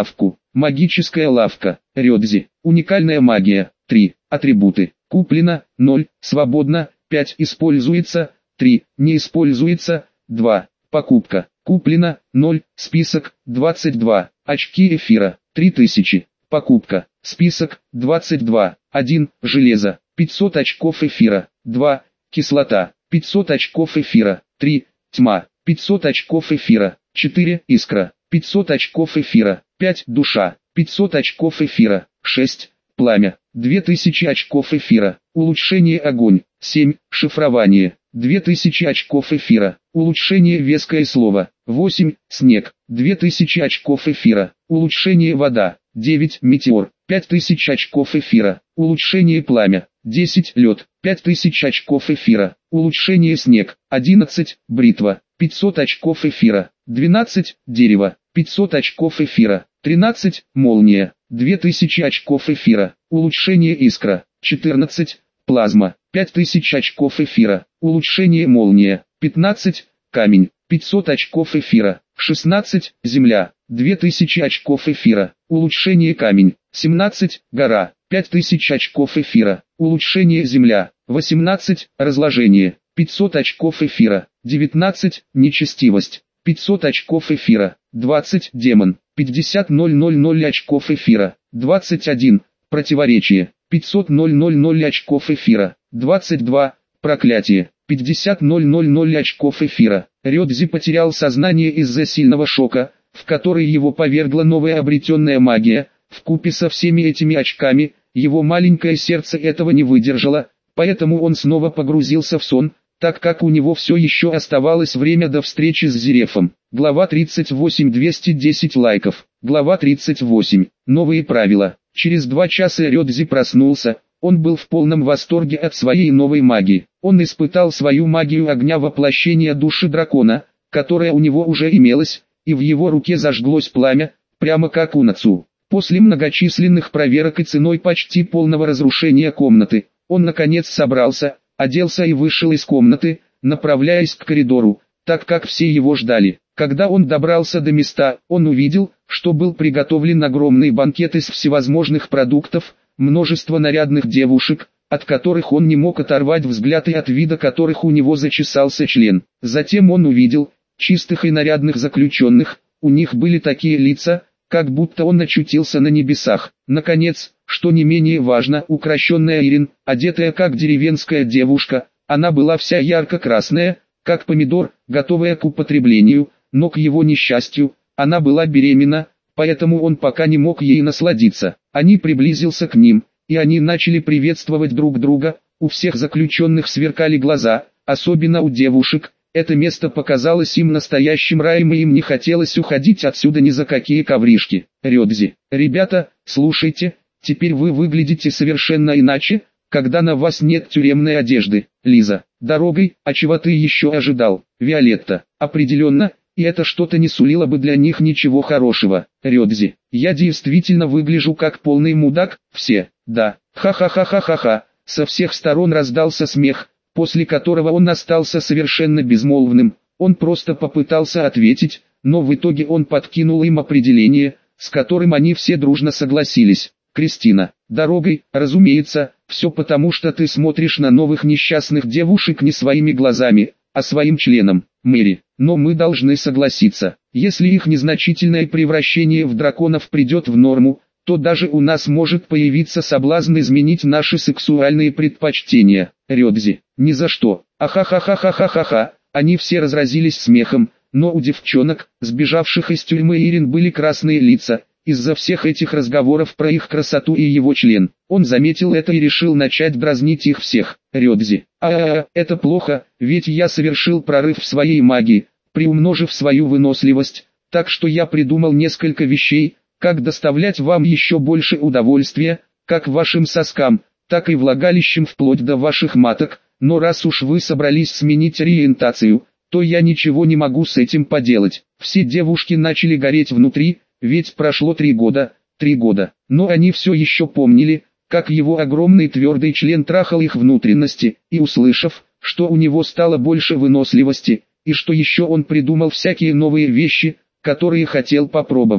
Магическая лавка. Рёдзи. Уникальная магия. три. Атрибуты. Куплено. ноль. Свободно. пять. Используется. три. Не используется. два. Покупка. Куплено. ноль. Список. двадцать два. Очки эфира. три тысячи. Покупка. Список. двадцать два. один. Железо. пятьсот очков эфира. два. Кислота. пятьсот очков эфира. три. Тьма. пятьсот очков эфира. четыре. Искра. пятьсот очков эфира. пять. Душа. пятьсот очков эфира. шесть. Пламя. две тысячи очков эфира. Улучшение огонь. семь. Шифрование. две тысячи очков эфира. Улучшение веское слово. восемь. Снег. две тысячи очков эфира. Улучшение вода. девять. Метеор. пять тысяч очков эфира. Улучшение пламя. десять. Лед. пять тысяч очков эфира. Улучшение снег. одиннадцать. Бритва. пятьсот очков эфира. двенадцать. Дерево. пятьсот очков эфира. тринадцать. Молния. две тысячи очков эфира. Улучшение искра. четырнадцать. Плазма. пять тысяч очков эфира. Улучшение молния. пятнадцать. Камень. пятьсот очков эфира. шестнадцать. Земля. две тысячи очков эфира. Улучшение камень. семнадцать. Гора. пять тысяч очков эфира. Улучшение земля. восемнадцать. Разложение. пятьсот очков эфира. девятнадцать. Нечестивость. пятьсот очков эфира. двадцать. Демон. пятьдесят тысяч очков эфира. двадцать один. Противоречие. пятьсот тысяч очков эфира. двадцать два. Проклятие. пятьдесят тысяч очков эфира. Рёдзи потерял сознание из-за сильного шока, в который его повергла новая обретенная магия. Вкупе со всеми этими очками, его маленькое сердце этого не выдержало, поэтому он снова погрузился в сон, так как у него все еще оставалось время до встречи с Зерефом. Глава тридцать восемь. двести десять лайков. Глава тридцать восемь. Новые правила. Через два часа Рёдзи проснулся. Он был в полном восторге от своей новой магии. Он испытал свою магию огня воплощения души дракона, которая у него уже имелась, и в его руке зажглось пламя, прямо как у Нацу. После многочисленных проверок и ценой почти полного разрушения комнаты, он наконец собрался, оделся и вышел из комнаты, направляясь к коридору, так как все его ждали. Когда он добрался до места, он увидел, что был приготовлен огромный банкет из всевозможных продуктов, множество нарядных девушек, от которых он не мог оторвать взгляд и от вида которых у него зачесался член. Затем он увидел чистых и нарядных заключенных, у них были такие лица, как будто он очутился на небесах. Наконец, что не менее важно, укращенная Ирин, одетая как деревенская девушка, она была вся ярко-красная, как помидор, готовая к употреблению, но к его несчастью, она была беременна, поэтому он пока не мог ей насладиться. Они приблизился к ним, и они начали приветствовать друг друга, у всех заключенных сверкали глаза, особенно у девушек. Это место показалось им настоящим раем, и им не хотелось уходить отсюда ни за какие ковришки. Рёдзи: ребята, слушайте, теперь вы выглядите совершенно иначе, когда на вас нет тюремной одежды. Лиза: дорогой, а чего ты еще ожидал? Виолетта: определенно, и это что-то не сулило бы для них ничего хорошего. Рёдзи: я действительно выгляжу как полный мудак. Все: да. Ха-ха-ха-ха-ха-ха. Со всех сторон раздался смех, после которого он остался совершенно безмолвным. Он просто попытался ответить, но в итоге он подкинул им определение, с которым они все дружно согласились. Кристина: дорогой, разумеется, все потому, что ты смотришь на новых несчастных девушек не своими глазами, а своим членом. Мэри: но мы должны согласиться, если их незначительное превращение в драконов придет в норму, то даже у нас может появиться соблазн изменить наши сексуальные предпочтения. Рёдзи: ни за что. Ахахахахахаха. Они все разразились смехом, но у девчонок, сбежавших из тюрьмы Ирин, были красные лица, из-за всех этих разговоров про их красоту и его член. Он заметил это и решил начать дразнить их всех. Рёдзи: а-а-а, это плохо, ведь я совершил прорыв в своей магии, приумножив свою выносливость, так что я придумал несколько вещей, как доставлять вам еще больше удовольствия, как вашим соскам, так и влагалищем вплоть до ваших маток, но раз уж вы собрались сменить ориентацию, то я ничего не могу с этим поделать. Все девушки начали гореть внутри, ведь прошло три года, три года, но они все еще помнили, как его огромный твердый член трахал их внутренности, и услышав, что у него стало больше выносливости, и что еще он придумал всякие новые вещи, которые хотел попробовать,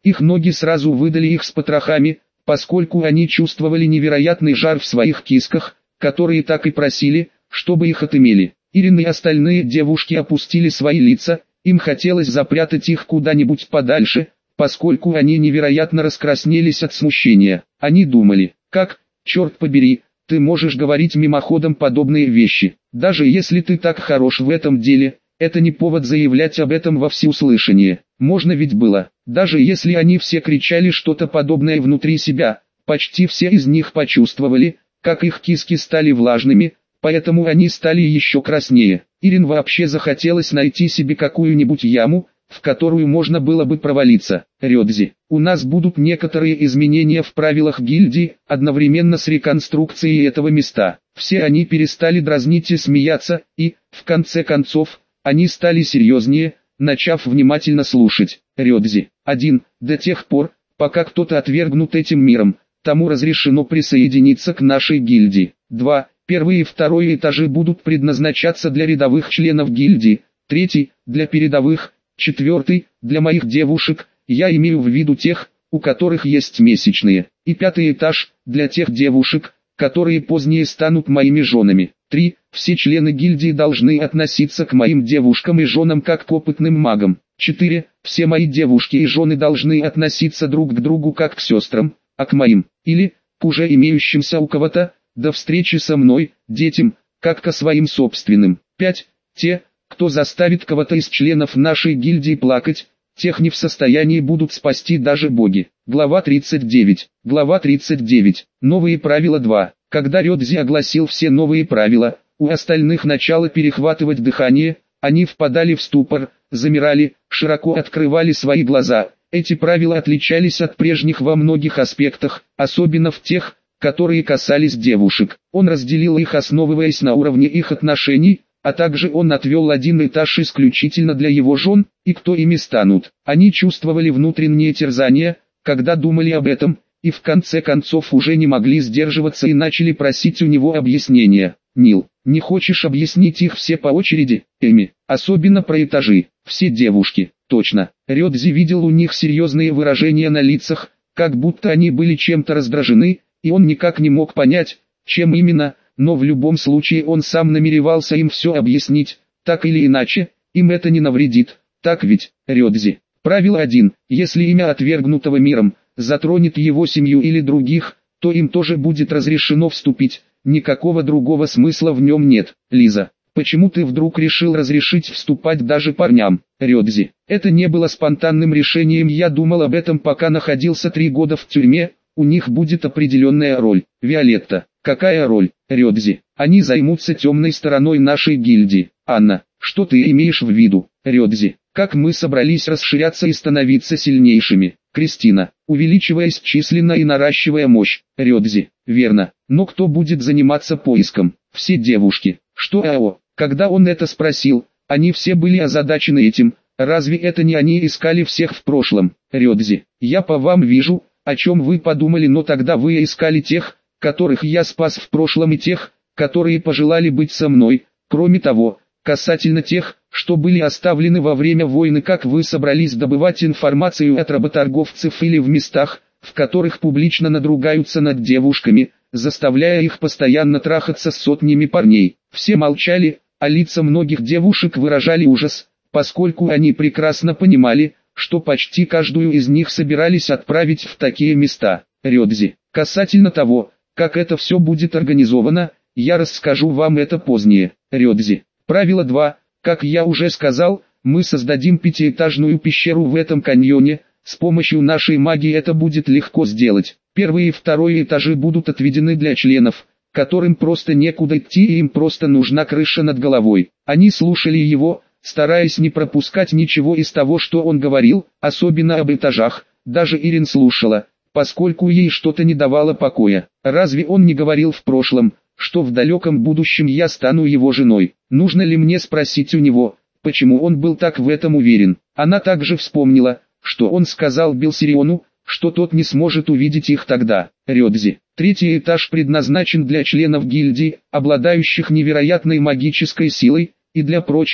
Их ноги сразу выдали их с потрохами, поскольку они чувствовали невероятный жар в своих кисках, которые так и просили, чтобы их отымели. Ирин и остальные девушки опустили свои лица, им хотелось запрятать их куда-нибудь подальше, поскольку они невероятно раскраснелись от смущения. Они думали, как, черт побери, ты можешь говорить мимоходом подобные вещи. Даже если ты так хорош в этом деле, это не повод заявлять об этом во всеуслышание. Можно ведь было. Даже если они все кричали что-то подобное внутри себя, почти все из них почувствовали, как их киски стали влажными, поэтому они стали еще краснее. Ирин вообще захотелось найти себе какую-нибудь яму, в которую можно было бы провалиться. Рёдзи, у нас будут некоторые изменения в правилах гильдии, одновременно с реконструкцией этого места. Все они перестали дразнить и смеяться, и, в конце концов, они стали серьезнее, начав внимательно слушать. Рёдзи, один, до тех пор, пока кто-то отвергнут этим миром, тому разрешено присоединиться к нашей гильдии. два. Первый и второй этажи будут предназначаться для рядовых членов гильдии, третий – для передовых, четвертый – для моих девушек, я имею в виду тех, у которых есть месячные, и пятый этаж – для тех девушек, которые позднее станут моими женами. три. Все члены гильдии должны относиться к моим девушкам и женам как к опытным магам. четыре. Все мои девушки и жены должны относиться друг к другу как к сестрам, а к моим, или, к уже имеющимся у кого-то, до встречи со мной, детям, как ко своим собственным. пять. Те, кто заставит кого-то из членов нашей гильдии плакать, тех не в состоянии будут спасти даже боги. Глава тридцать девять. Глава тридцать девять. Новые правила два. Когда Рёдзи огласил все новые правила, у остальных начало перехватывать дыхание, они впадали в ступор, замирали, широко открывали свои глаза. Эти правила отличались от прежних во многих аспектах, особенно в тех, которые касались девушек. Он разделил их, основываясь на уровне их отношений, а также он отвел один этаж исключительно для его жен, и кто ими станут. Они чувствовали внутреннее терзание, когда думали об этом, и в конце концов уже не могли сдерживаться и начали просить у него объяснения. Нил, не хочешь объяснить их все по очереди, Эми? Особенно про этажи. Все девушки, точно. Рёдзи видел у них серьезные выражения на лицах, как будто они были чем-то раздражены, и он никак не мог понять, чем именно, но в любом случае он сам намеревался им все объяснить, так или иначе, им это не навредит, так ведь, Рёдзи? Правило один. Если имя отвергнутого миром затронет его семью или других, то им тоже будет разрешено вступить, никакого другого смысла в нем нет. Лиза, почему ты вдруг решил разрешить вступать даже парням? Рёдзи, это не было спонтанным решением, я думал об этом, пока находился три года в тюрьме. У них будет определенная роль. Виолетта, какая роль? Рёдзи, они займутся темной стороной нашей гильдии. Анна, что ты имеешь в виду? Рёдзи, как мы собрались расширяться и становиться сильнейшими. Кристина, увеличиваясь численно и наращивая мощь. Рёдзи, верно, но кто будет заниматься поиском? Все девушки. Что АО? Когда он это спросил, они все были озадачены этим. Разве это не они искали всех в прошлом? Рёдзи, я по вам вижу, о чем вы подумали, но тогда вы искали тех, которых я спас в прошлом, и тех, которые пожелали быть со мной. Кроме того, касательно тех, что были оставлены во время войны, как вы собрались добывать информацию от работорговцев или в местах, в которых публично надругаются над девушками, заставляя их постоянно трахаться с сотнями парней. Все молчали, а лица многих девушек выражали ужас, поскольку они прекрасно понимали, что почти каждую из них собирались отправить в такие места. Рёдзи, касательно того, как это все будет организовано, я расскажу вам это позднее. Рёдзи, правило два. Как я уже сказал, мы создадим пятиэтажную пещеру в этом каньоне, с помощью нашей магии это будет легко сделать. Первый и второй этажи будут отведены для членов, которым просто некуда идти и им просто нужна крыша над головой. Они слушали его, стараясь не пропускать ничего из того, что он говорил, особенно об этажах. Даже Ирин слушала, поскольку ей что-то не давало покоя. Разве он не говорил в прошлом, что в далеком будущем я стану его женой? Нужно ли мне спросить у него, почему он был так в этом уверен? Она также вспомнила, что он сказал Белсириону, что тот не сможет увидеть их тогда. Рёдзи, третий этаж предназначен для членов гильдии, обладающих невероятной магической силой, и для прочих,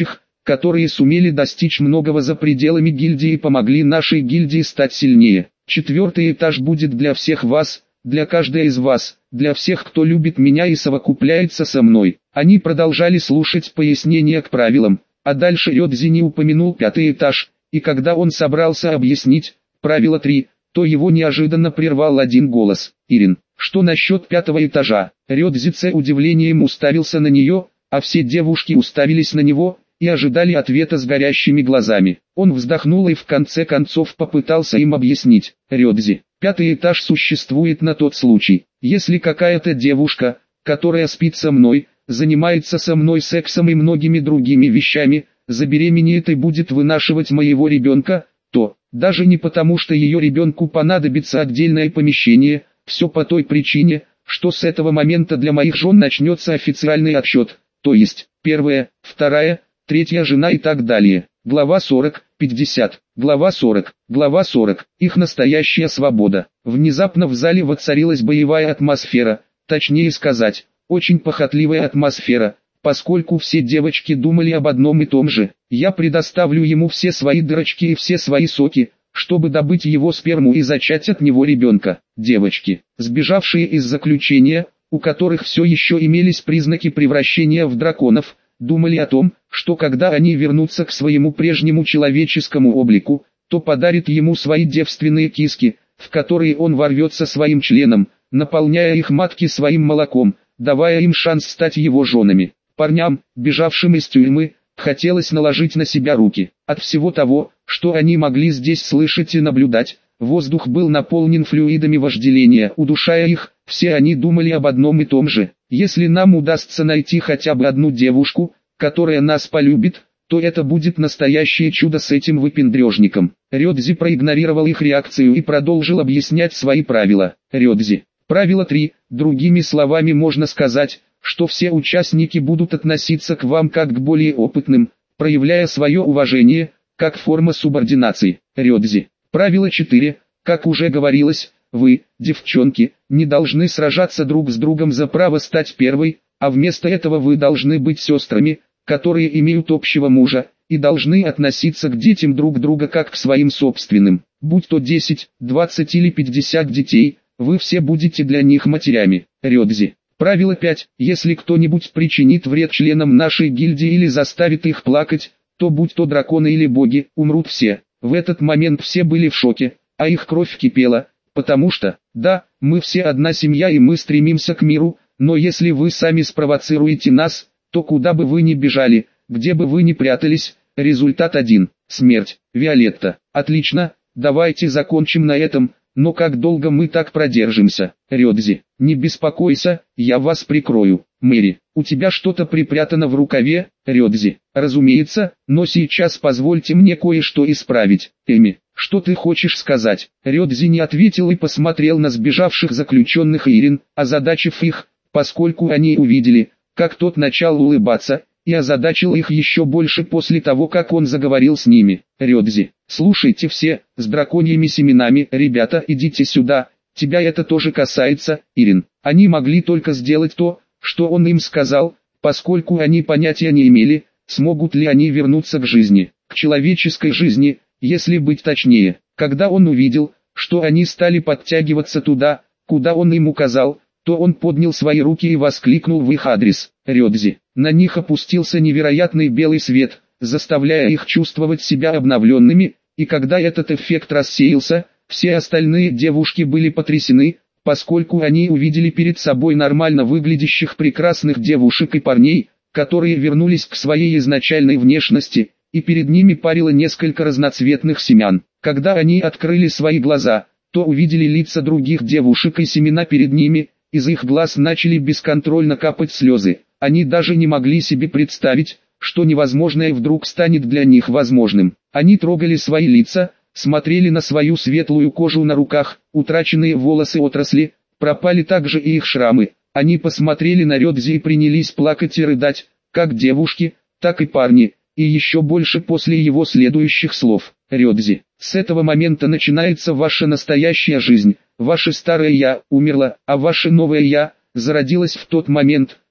которые сумели достичь многого за пределами гильдии и помогли нашей гильдии стать сильнее. Четвертый этаж будет для всех вас, для каждой из вас, для всех, кто любит меня и совокупляется со мной. Они продолжали слушать пояснения к правилам, а дальше Рёдзи упомянул пятый этаж, и когда он собрался объяснить правило три, то его неожиданно прервал один голос. «Ирин, что насчет пятого этажа?» Рёдзи с удивлением уставился на нее, а все девушки уставились на него и ожидали ответа с горящими глазами. Он вздохнул и в конце концов попытался им объяснить. «Рёдзи, пятый этаж существует на тот случай, если какая-то девушка, которая спит со мной, занимается со мной сексом и многими другими вещами, забеременеет и будет вынашивать моего ребенка, то, даже не потому что ее ребенку понадобится отдельное помещение, все по той причине, что с этого момента для моих жен начнется официальный отсчет, то есть, первая, вторая, третья жена и так далее». Глава сорок, пятьдесят, глава сорок, глава сорок, их настоящая свобода. Внезапно в зале воцарилась боевая атмосфера, точнее сказать, очень похотливая атмосфера, поскольку все девочки думали об одном и том же. Я предоставлю ему все свои дырочки и все свои соки, чтобы добыть его сперму и зачать от него ребенка. Девочки, сбежавшие из заключения, у которых все еще имелись признаки превращения в драконов, думали о том, что когда они вернутся к своему прежнему человеческому облику, то подарит ему свои девственные киски, в которые он ворвется своим членом, наполняя их матки своим молоком, давая им шанс стать его женами. Парням, бежавшим из тюрьмы, хотелось наложить на себя руки. От всего того, что они могли здесь слышать и наблюдать, воздух был наполнен флюидами вожделения, удушая их. Все они думали об одном и том же. Если нам удастся найти хотя бы одну девушку, которая нас полюбит, то это будет настоящее чудо с этим выпендрежником. Рёдзи проигнорировал их реакцию и продолжил объяснять свои правила. Рёдзи. Правило три, другими словами можно сказать, что все участники будут относиться к вам как к более опытным, проявляя свое уважение, как форма субординации. Рёдзи. Правило четыре, как уже говорилось, вы, девчонки, не должны сражаться друг с другом за право стать первой, а вместо этого вы должны быть сестрами, которые имеют общего мужа, и должны относиться к детям друг друга как к своим собственным. Будь то десять, двадцать или пятьдесят детей, вы все будете для них матерями. Рёдзи. Правило пять. Если кто-нибудь причинит вред членам нашей гильдии или заставит их плакать, то будь то драконы или боги, умрут все. В этот момент все были в шоке, а их кровь кипела, потому что, да, мы все одна семья и мы стремимся к миру, но если вы сами спровоцируете нас, то куда бы вы ни бежали, где бы вы ни прятались, результат один – смерть. Виолетта. Отлично, давайте закончим на этом, но как долго мы так продержимся? Рёдзи. Не беспокойся, я вас прикрою. Мэри, у тебя что-то припрятано в рукаве? Рёдзи. Разумеется, но сейчас позвольте мне кое-что исправить. Эми, что ты хочешь сказать? Рёдзи не ответил и посмотрел на сбежавших заключенных Ирин, озадачив их, поскольку они увидели, как тот начал улыбаться, и озадачил их еще больше после того, как он заговорил с ними. Рёдзи, слушайте все, с драконьими семенами, ребята, идите сюда, тебя это тоже касается, Ирин. Они могли только сделать то, что он им сказал, поскольку они понятия не имели, смогут ли они вернуться к жизни, к человеческой жизни, если быть точнее. Когда он увидел, что они стали подтягиваться туда, куда он им указал, то он поднял свои руки и воскликнул в их адрес. Рёдзи. На них опустился невероятный белый свет, заставляя их чувствовать себя обновленными, и когда этот эффект рассеялся, все остальные девушки были потрясены, поскольку они увидели перед собой нормально выглядящих прекрасных девушек и парней, которые вернулись к своей изначальной внешности, и перед ними парило несколько разноцветных семян. Когда они открыли свои глаза, то увидели лица других девушек и семена перед ними, из их глаз начали бесконтрольно капать слезы. Они даже не могли себе представить, что невозможное вдруг станет для них возможным. Они трогали свои лица, смотрели на свою светлую кожу на руках, утраченные волосы отросли, пропали также и их шрамы. Они посмотрели на Рёдзи и принялись плакать и рыдать, как девушки, так и парни, и еще больше после его следующих слов. Рёдзи, с этого момента начинается ваша настоящая жизнь, ваше старое «я» умерло, а ваше новое «я» зародилось в тот момент,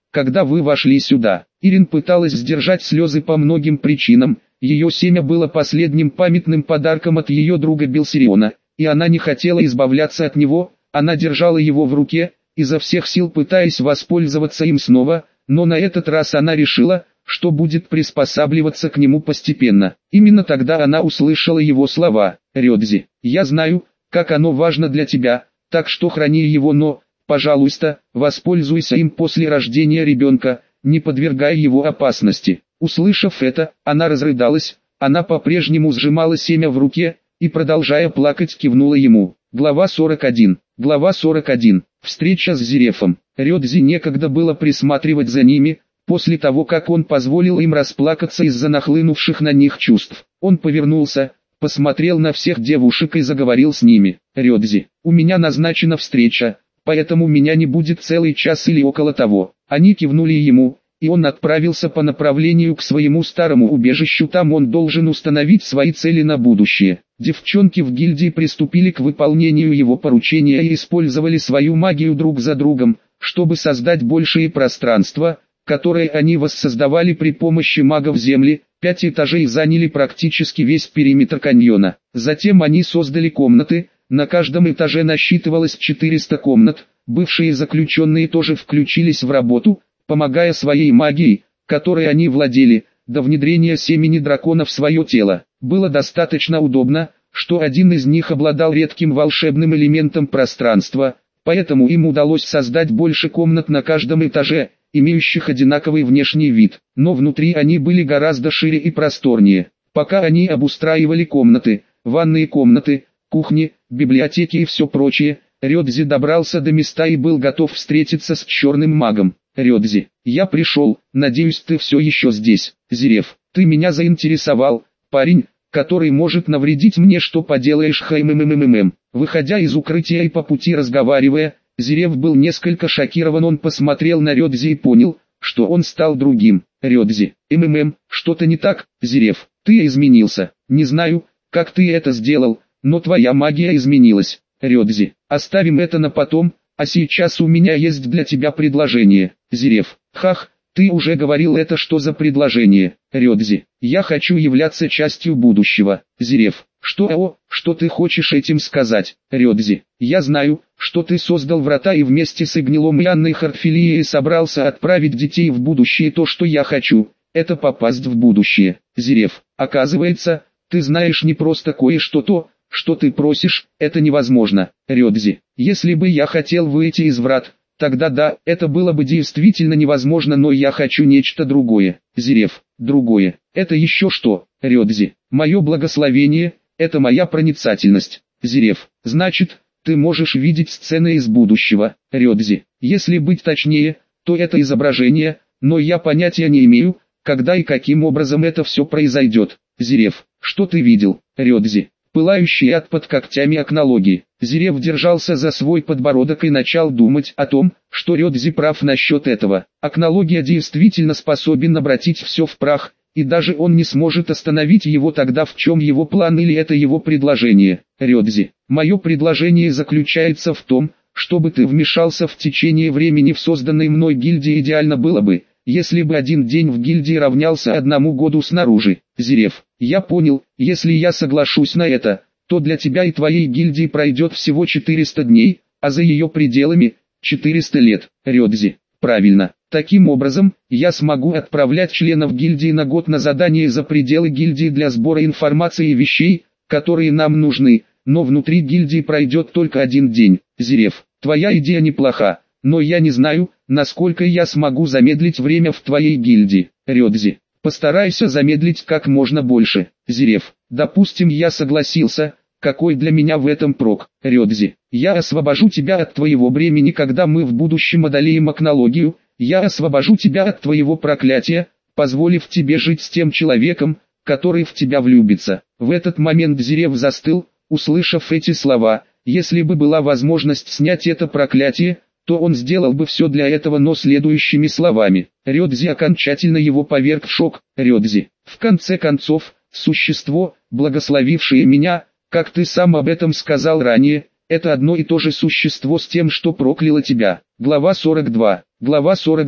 когда вы вошли сюда». Ирин пыталась сдержать слезы по многим причинам. Ее семя было последним памятным подарком от ее друга Белсириона, и она не хотела избавляться от него. Она держала его в руке, изо всех сил пытаясь воспользоваться им снова, но на этот раз она решила, что будет приспосабливаться к нему постепенно. Именно тогда она услышала его слова: «Рёдзи, я знаю, как оно важно для тебя, так что храни его, но, пожалуйста, воспользуйся им после рождения ребенка, не подвергай его опасности». Услышав это, она разрыдалась, она по-прежнему сжимала семя в руке, и, продолжая плакать, кивнула ему. Глава сорок один. Глава сорок один. Встреча с Зерефом. Рёдзи некогда было присматривать за ними, после того как он позволил им расплакаться из-за нахлынувших на них чувств. Он повернулся, посмотрел на всех девушек и заговорил с ними. «Рёдзи, у меня назначена встреча, поэтому меня не будет целый час или около того». Они кивнули ему, и он отправился по направлению к своему старому убежищу. Там он должен установить свои цели на будущее. Девчонки в гильдии приступили к выполнению его поручения и использовали свою магию друг за другом, чтобы создать большее пространство, которое они воссоздавали при помощи магов земли. Пять этажей заняли практически весь периметр каньона. Затем они создали комнаты, на каждом этаже насчитывалось четыреста комнат. Бывшие заключенные тоже включились в работу, помогая своей магией, которой они владели, до внедрения семени дракона в свое тело. Было достаточно удобно, что один из них обладал редким волшебным элементом пространства, поэтому им удалось создать больше комнат на каждом этаже, имеющих одинаковый внешний вид, но внутри они были гораздо шире и просторнее. Пока они обустраивали комнаты, ванные комнаты, кухни, библиотеки и все прочее, Рёдзи добрался до места и был готов встретиться с черным магом. «Рёдзи, я пришел, надеюсь, ты все еще здесь». «Зереф, ты меня заинтересовал, парень, который может навредить мне, что поделаешь, хммммм». Выходя из укрытия и по пути разговаривая, Зереф был несколько шокирован. Он посмотрел на Рёдзи и понял, что он стал другим. «Рёдзи, ммм, что-то не так?» «Зереф, ты изменился. Не знаю, как ты это сделал, но твоя магия изменилась». «Рёдзи, оставим это на потом, а сейчас у меня есть для тебя предложение». Зереф, хах, ты уже говорил это, что за предложение? Рёдзи, я хочу являться частью будущего. Зереф, что о, что ты хочешь этим сказать? Рёдзи, я знаю, что ты создал врата и вместе с Игнилом и Анной Хартфилией собрался отправить детей в будущее. То, что я хочу, это попасть в будущее. Зереф, оказывается, ты знаешь не просто кое-что, то, что ты просишь, это невозможно. Рёдзи, если бы я хотел выйти из врат, тогда да, это было бы действительно невозможно, но я хочу нечто другое. Зереф, другое, это еще что? Рёдзи, мое благословение, это моя проницательность. Зереф, значит, ты можешь видеть сцены из будущего. Рёдзи, если быть точнее, то это изображение, но я понятия не имею, когда и каким образом это все произойдет. Зереф, что ты видел? Рёдзи, пылающий ад под когтями акнологии. Зереф держался за свой подбородок и начал думать о том, что Рёдзи прав насчет этого. Акнология действительно способен обратить все в прах, и даже он не сможет остановить его. Тогда в чем его план или это его предложение? Рёдзи, мое предложение заключается в том, чтобы ты вмешался в течение времени в созданной мной гильдии. Идеально было бы, если бы один день в гильдии равнялся одному году снаружи. Зереф, я понял, если я соглашусь на это, то для тебя и твоей гильдии пройдет всего четыреста дней, а за ее пределами – четыреста лет. Рёдзи, правильно. Таким образом, я смогу отправлять членов гильдии на год на задание за пределы гильдии для сбора информации и вещей, которые нам нужны, но внутри гильдии пройдет только один день. Зереф, твоя идея неплоха, но я не знаю, насколько я смогу замедлить время в твоей гильдии. Рёдзи, постарайся замедлить как можно больше. Зереф, допустим, я согласился, какой для меня в этом прок? Рёдзи, я освобожу тебя от твоего бремени, когда мы в будущем одолеем акнологию, я освобожу тебя от твоего проклятия, позволив тебе жить с тем человеком, который в тебя влюбится. В этот момент Зереф застыл, услышав эти слова. Если бы была возможность снять это проклятие, то он сделал бы все для этого, но следующими словами. Рёдзи окончательно его поверг в шок. Рёдзи, в конце концов, существо, благословившее меня, как ты сам об этом сказал ранее, это одно и то же существо с тем, что прокляло тебя. Глава сорок два. Глава сорок два.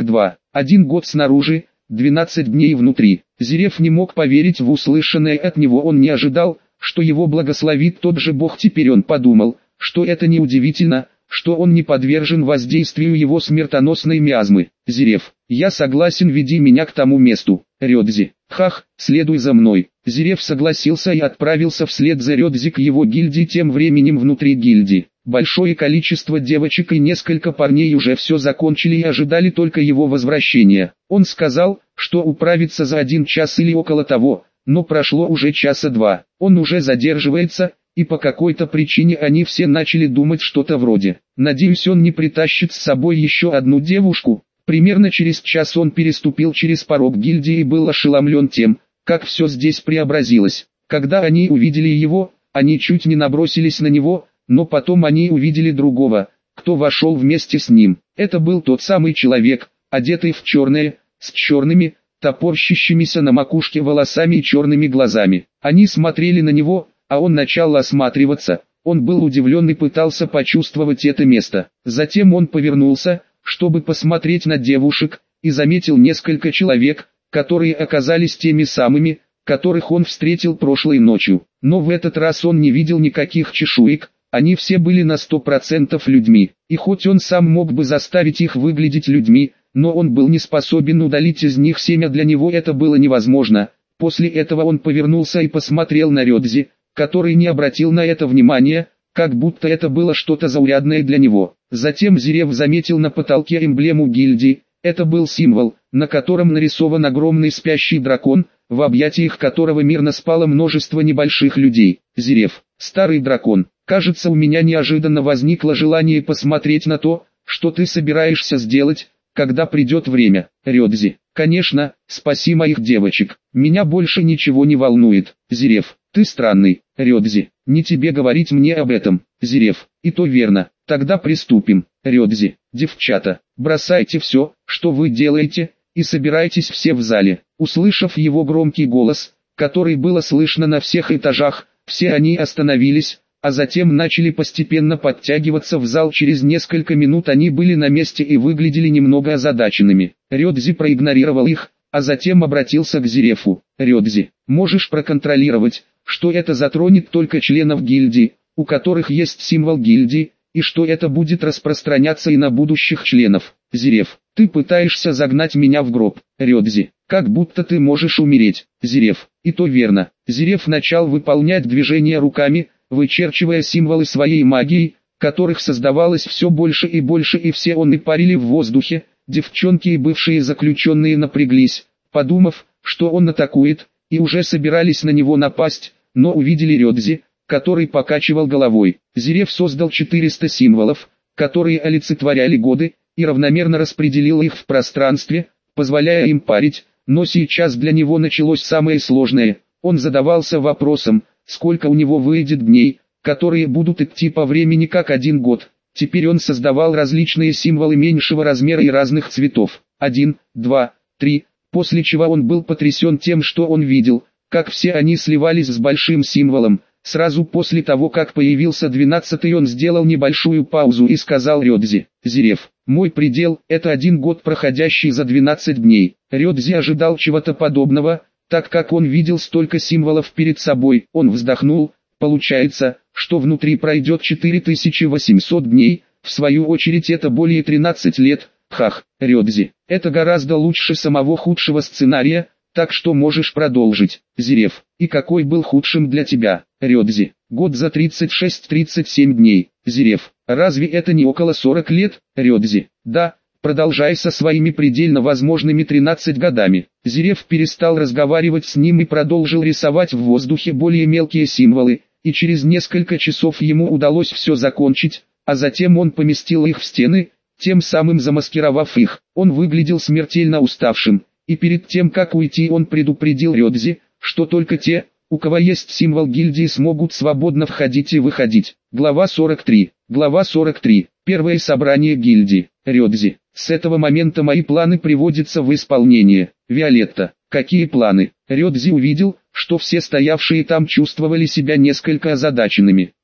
Один год снаружи, двенадцать дней внутри. Зиреф не мог поверить в услышанное от него, он не ожидал, что его благословит тот же Бог. Теперь он подумал, что это неудивительно, что он не подвержен воздействию его смертоносной миазмы. Зиреф, я согласен, веди меня к тому месту. Рёдзи, хах, следуй за мной. Зиреф согласился и отправился вслед за Рёдзи к его гильдии. Тем временем внутри гильдии, большое количество девочек и несколько парней уже все закончили и ожидали только его возвращения. Он сказал, что управится за один час или около того, но прошло уже часа два. Он уже задерживается, и по какой-то причине они все начали думать что-то вроде: надеюсь, он не притащит с собой еще одну девушку. Примерно через час он переступил через порог гильдии и был ошеломлен тем, как все здесь преобразилось. Когда они увидели его, они чуть не набросились на него, но потом они увидели другого, кто вошел вместе с ним. Это был тот самый человек, одетый в черное, с черными, топорщащимися на макушке волосами и черными глазами. Они смотрели на него, а он начал осматриваться. Он был удивлен и пытался почувствовать это место. Затем он повернулся, чтобы посмотреть на девушек, и заметил несколько человек, которые оказались теми самыми, которых он встретил прошлой ночью. Но в этот раз он не видел никаких чешуек, они все были на сто процентов людьми. И хоть он сам мог бы заставить их выглядеть людьми, но он был не способен удалить из них семя, для него это было невозможно. После этого он повернулся и посмотрел на Рёдзи, который не обратил на это внимания, как будто это было что-то заурядное для него. Затем Зиреф заметил на потолке эмблему гильдии. Это был символ, на котором нарисован огромный спящий дракон, в объятиях которого мирно спало множество небольших людей. Зиреф, старый дракон, кажется, у меня неожиданно возникло желание посмотреть на то, что ты собираешься сделать, когда придет время. Рёдзи, конечно, спаси моих девочек, меня больше ничего не волнует. Зиреф, ты странный. Рёдзи, не тебе говорить мне об этом. Зиреф, и то верно, тогда приступим. Рёдзи, девчата, бросайте все, что вы делаете, и собирайтесь все в зале. Услышав его громкий голос, который было слышно на всех этажах, все они остановились, а затем начали постепенно подтягиваться в зал. Через несколько минут они были на месте и выглядели немного озадаченными. Рёдзи проигнорировал их, а затем обратился к Зирефу. Рёдзи, можешь проконтролировать, что это затронет только членов гильдии, у которых есть символ гильдии, и что это будет распространяться и на будущих членов. Зиреф, ты пытаешься загнать меня в гроб. Рёдзи, как будто ты можешь умереть. Зиреф, и то верно. Зиреф начал выполнять движения руками, вычерчивая символы своей магией, которых создавалось все больше и больше, и все они парили в воздухе. Девчонки и бывшие заключенные напряглись, подумав, что он атакует, и уже собирались на него напасть, но увидели Рёдзи, который покачивал головой. Зиреф создал четыреста символов, которые олицетворяли годы, и равномерно распределил их в пространстве, позволяя им парить, но сейчас для него началось самое сложное. Он задавался вопросом, сколько у него выйдет дней, которые будут идти по времени как один год. Теперь он создавал различные символы меньшего размера и разных цветов. Один, два, три, после чего он был потрясен тем, что он видел, как все они сливались с большим символом. Сразу после того, как появился двенадцатый, он сделал небольшую паузу и сказал Рёдзи: Зиреф, мой предел – это один год, проходящий за двенадцать дней. Рёдзи ожидал чего-то подобного, так как он видел столько символов перед собой. Он вздохнул. Получается, что внутри пройдет четыре тысячи восемьсот дней, в свою очередь это более тринадцати лет. Хах, Рёдзи, это гораздо лучше самого худшего сценария, так что можешь продолжить. Зиреф, и какой был худшим для тебя? Рёдзи, год за тридцать шесть — тридцать семь дней. Зиреф, разве это не около сорока лет? Рёдзи, да, продолжай со своими предельно возможными тринадцатью годами. Зиреф перестал разговаривать с ним и продолжил рисовать в воздухе более мелкие символы, и через несколько часов ему удалось все закончить, а затем он поместил их в стены, тем самым замаскировав их. Он выглядел смертельно уставшим, и перед тем как уйти он предупредил Рёдзи, что только те, у кого есть символ гильдии, смогут свободно входить и выходить. Глава сорок три. Глава сорок три. Первое собрание гильдии. Рёдзи, с этого момента мои планы приводятся в исполнение. Виолетта, какие планы? Рёдзи увидел, что все стоявшие там чувствовали себя несколько озадаченными.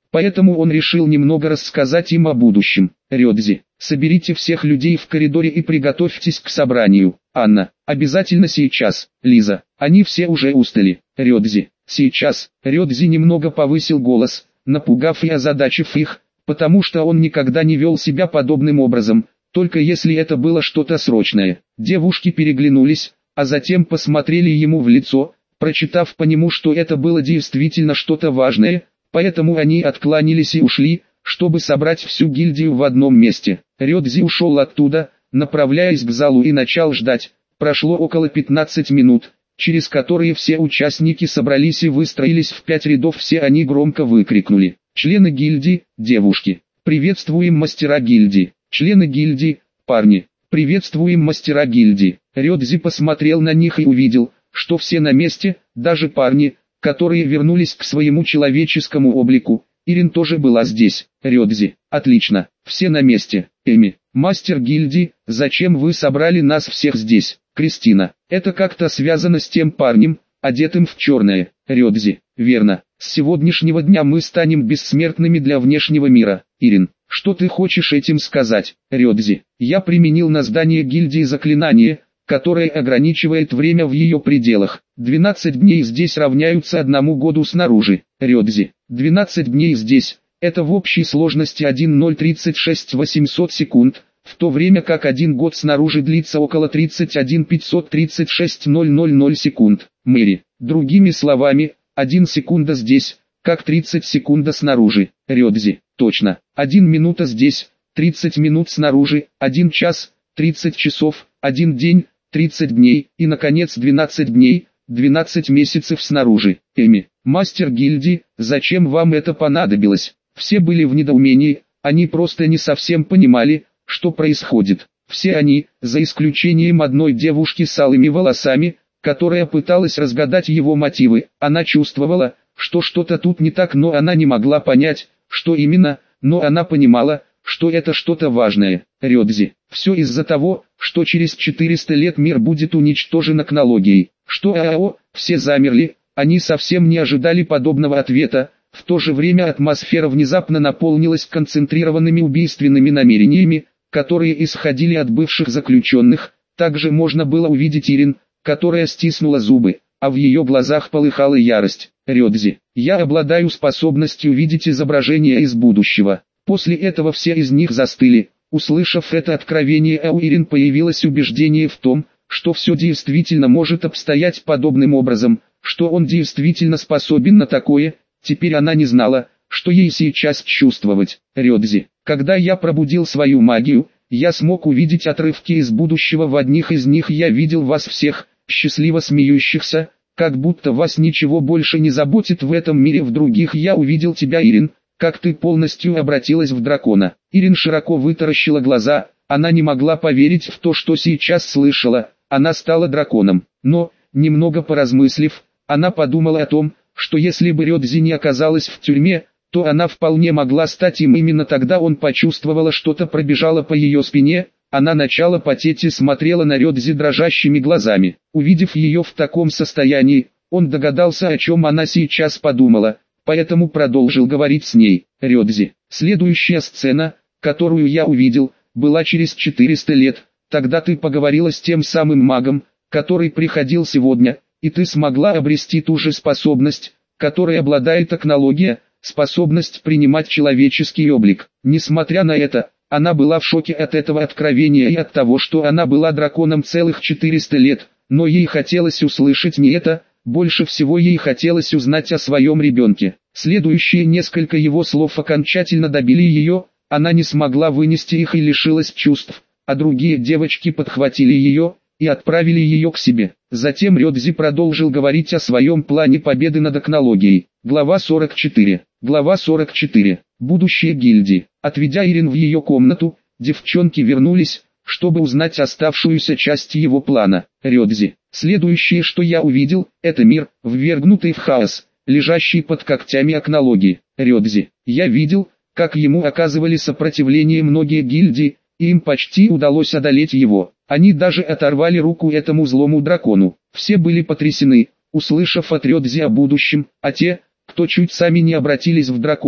Поэтому он решил немного рассказать им о будущем. Рёдзи, соберите всех людей в коридоре и приготовьтесь к собранию. Анна, обязательно сейчас. Лиза, они все уже устали. Рёдзи, сейчас. Рёдзи немного повысил голос, напугав и озадачив их, потому что он никогда не вел себя подобным образом, только если это было что-то срочное. Девушки переглянулись, а затем посмотрели ему в лицо, прочитав по нему, что это было действительно что-то важное, поэтому они откланялись и ушли, чтобы собрать всю гильдию в одном месте. Рёдзи ушел оттуда, направляясь к залу, и начал ждать. Прошло около пятнадцати минут, через которые все участники собрались и выстроились в пять рядов. Все они громко выкрикнули: «Члены гильдии, девушки! Приветствуем мастера гильдии! Члены гильдии, парни! Приветствуем мастера гильдии!» Рёдзи посмотрел на них и увидел, что все на месте, даже парни, которые вернулись к своему человеческому облику. Ирин тоже была здесь. Рёдзи, отлично, все на месте. Эми, мастер гильдии, зачем вы собрали нас всех здесь? Кристина, это как-то связано с тем парнем, одетым в черное. Рёдзи, верно, с сегодняшнего дня мы станем бессмертными для внешнего мира. Ирин, что ты хочешь этим сказать? Рёдзи, я применил на здание гильдии заклинание, которое ограничивает время в ее пределах. двенадцать дней здесь равняются одному году снаружи. Рёдзи, двенадцать дней здесь, это в общей сложности один ноль тридцать шесть восемьсот секунд, в то время как один год снаружи длится около тридцать один пятьсот тридцать шесть тысяч секунд. Мэри, другими словами, один секунда здесь, как тридцать секунда снаружи. Рёдзи, точно, один минута здесь, тридцать минут снаружи, один час, тридцать часов, один день, тридцать дней, и наконец двенадцать дней, двенадцать месяцев снаружи. Эми, мастер гильдии, зачем вам это понадобилось? Все были в недоумении, они просто не совсем понимали, что происходит. Все они, за исключением одной девушки с алыми волосами, которая пыталась разгадать его мотивы. Она чувствовала, что что-то тут не так, но она не могла понять, что именно, но она понимала, что это что-то важное. Рёдзи, все из-за того, что через четыреста лет мир будет уничтожен экнологией. Что АО, все замерли, они совсем не ожидали подобного ответа. В то же время атмосфера внезапно наполнилась концентрированными убийственными намерениями, которые исходили от бывших заключенных. Также можно было увидеть Ирин, которая стиснула зубы, а в ее глазах полыхала ярость. Рёдзи, я обладаю способностью видеть изображения из будущего. После этого все из них застыли. Услышав это откровение, а у Ирин появилось убеждение в том, что все действительно может обстоять подобным образом, что он действительно способен на такое. Теперь она не знала, что ей сейчас чувствовать. Рёдзи, когда я пробудил свою магию, я смог увидеть отрывки из будущего. В одних из них я видел вас всех, счастливо смеющихся, как будто вас ничего больше не заботит в этом мире. В других я увидел тебя, Ирин, как ты полностью обратилась в дракона. Ирин широко вытаращила глаза, она не могла поверить в то, что сейчас слышала. Она стала драконом, но, немного поразмыслив, она подумала о том, что если бы Рёдзи не оказалась в тюрьме, то она вполне могла стать им. Именно тогда он почувствовала, что-то пробежало по ее спине. Она начала потеть и смотрела на Рёдзи дрожащими глазами. Увидев ее в таком состоянии, он догадался, о чем она сейчас подумала, поэтому продолжил говорить с ней. Рёдзи, следующая сцена, которую я увидел, была через четыреста лет. Тогда ты поговорила с тем самым магом, который приходил сегодня, и ты смогла обрести ту же способность, которой обладает экнология, способность принимать человеческий облик. Несмотря на это, она была в шоке от этого откровения и от того, что она была драконом целых четыреста лет, но ей хотелось услышать не это, больше всего ей хотелось узнать о своем ребенке. Следующие несколько его слов окончательно добили ее, она не смогла вынести их и лишилась чувств, а другие девочки подхватили ее и отправили ее к себе. Затем Рёдзи продолжил говорить о своем плане победы над экнологией. Глава сорок четыре. Глава сорок четыре. Будущее гильдии. Отведя Ирин в ее комнату, девчонки вернулись, чтобы узнать оставшуюся часть его плана. Рёдзи, следующее, что я увидел, это мир, ввергнутый в хаос, лежащий под когтями экнологии. Рёдзи, я видел, как ему оказывали сопротивление многие гильдии, и им почти удалось одолеть его. Они даже оторвали руку этому злому дракону. Все были потрясены, услышав от Рёдзи о будущем, а те, кто чуть сами не обратились в драконов,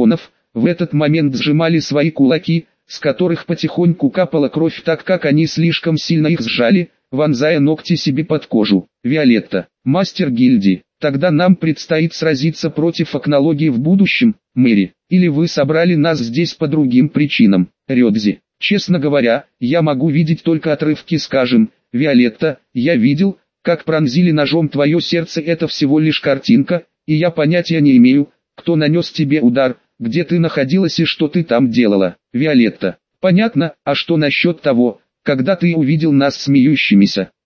в этот момент сжимали свои кулаки, с которых потихоньку капала кровь, так как они слишком сильно их сжали, вонзая ногти себе под кожу. Виолетта, мастер гильдии, тогда нам предстоит сразиться против окнологии в будущем, Мэри, или вы собрали нас здесь по другим причинам, Рёдзи. Честно говоря, я могу видеть только отрывки, скажем, Виолетта, я видел, как пронзили ножом твое сердце, это всего лишь картинка, и я понятия не имею, кто нанес тебе удар, где ты находилась и что ты там делала. Виолетта, понятно, а что насчет того, когда ты увидел нас смеющимися?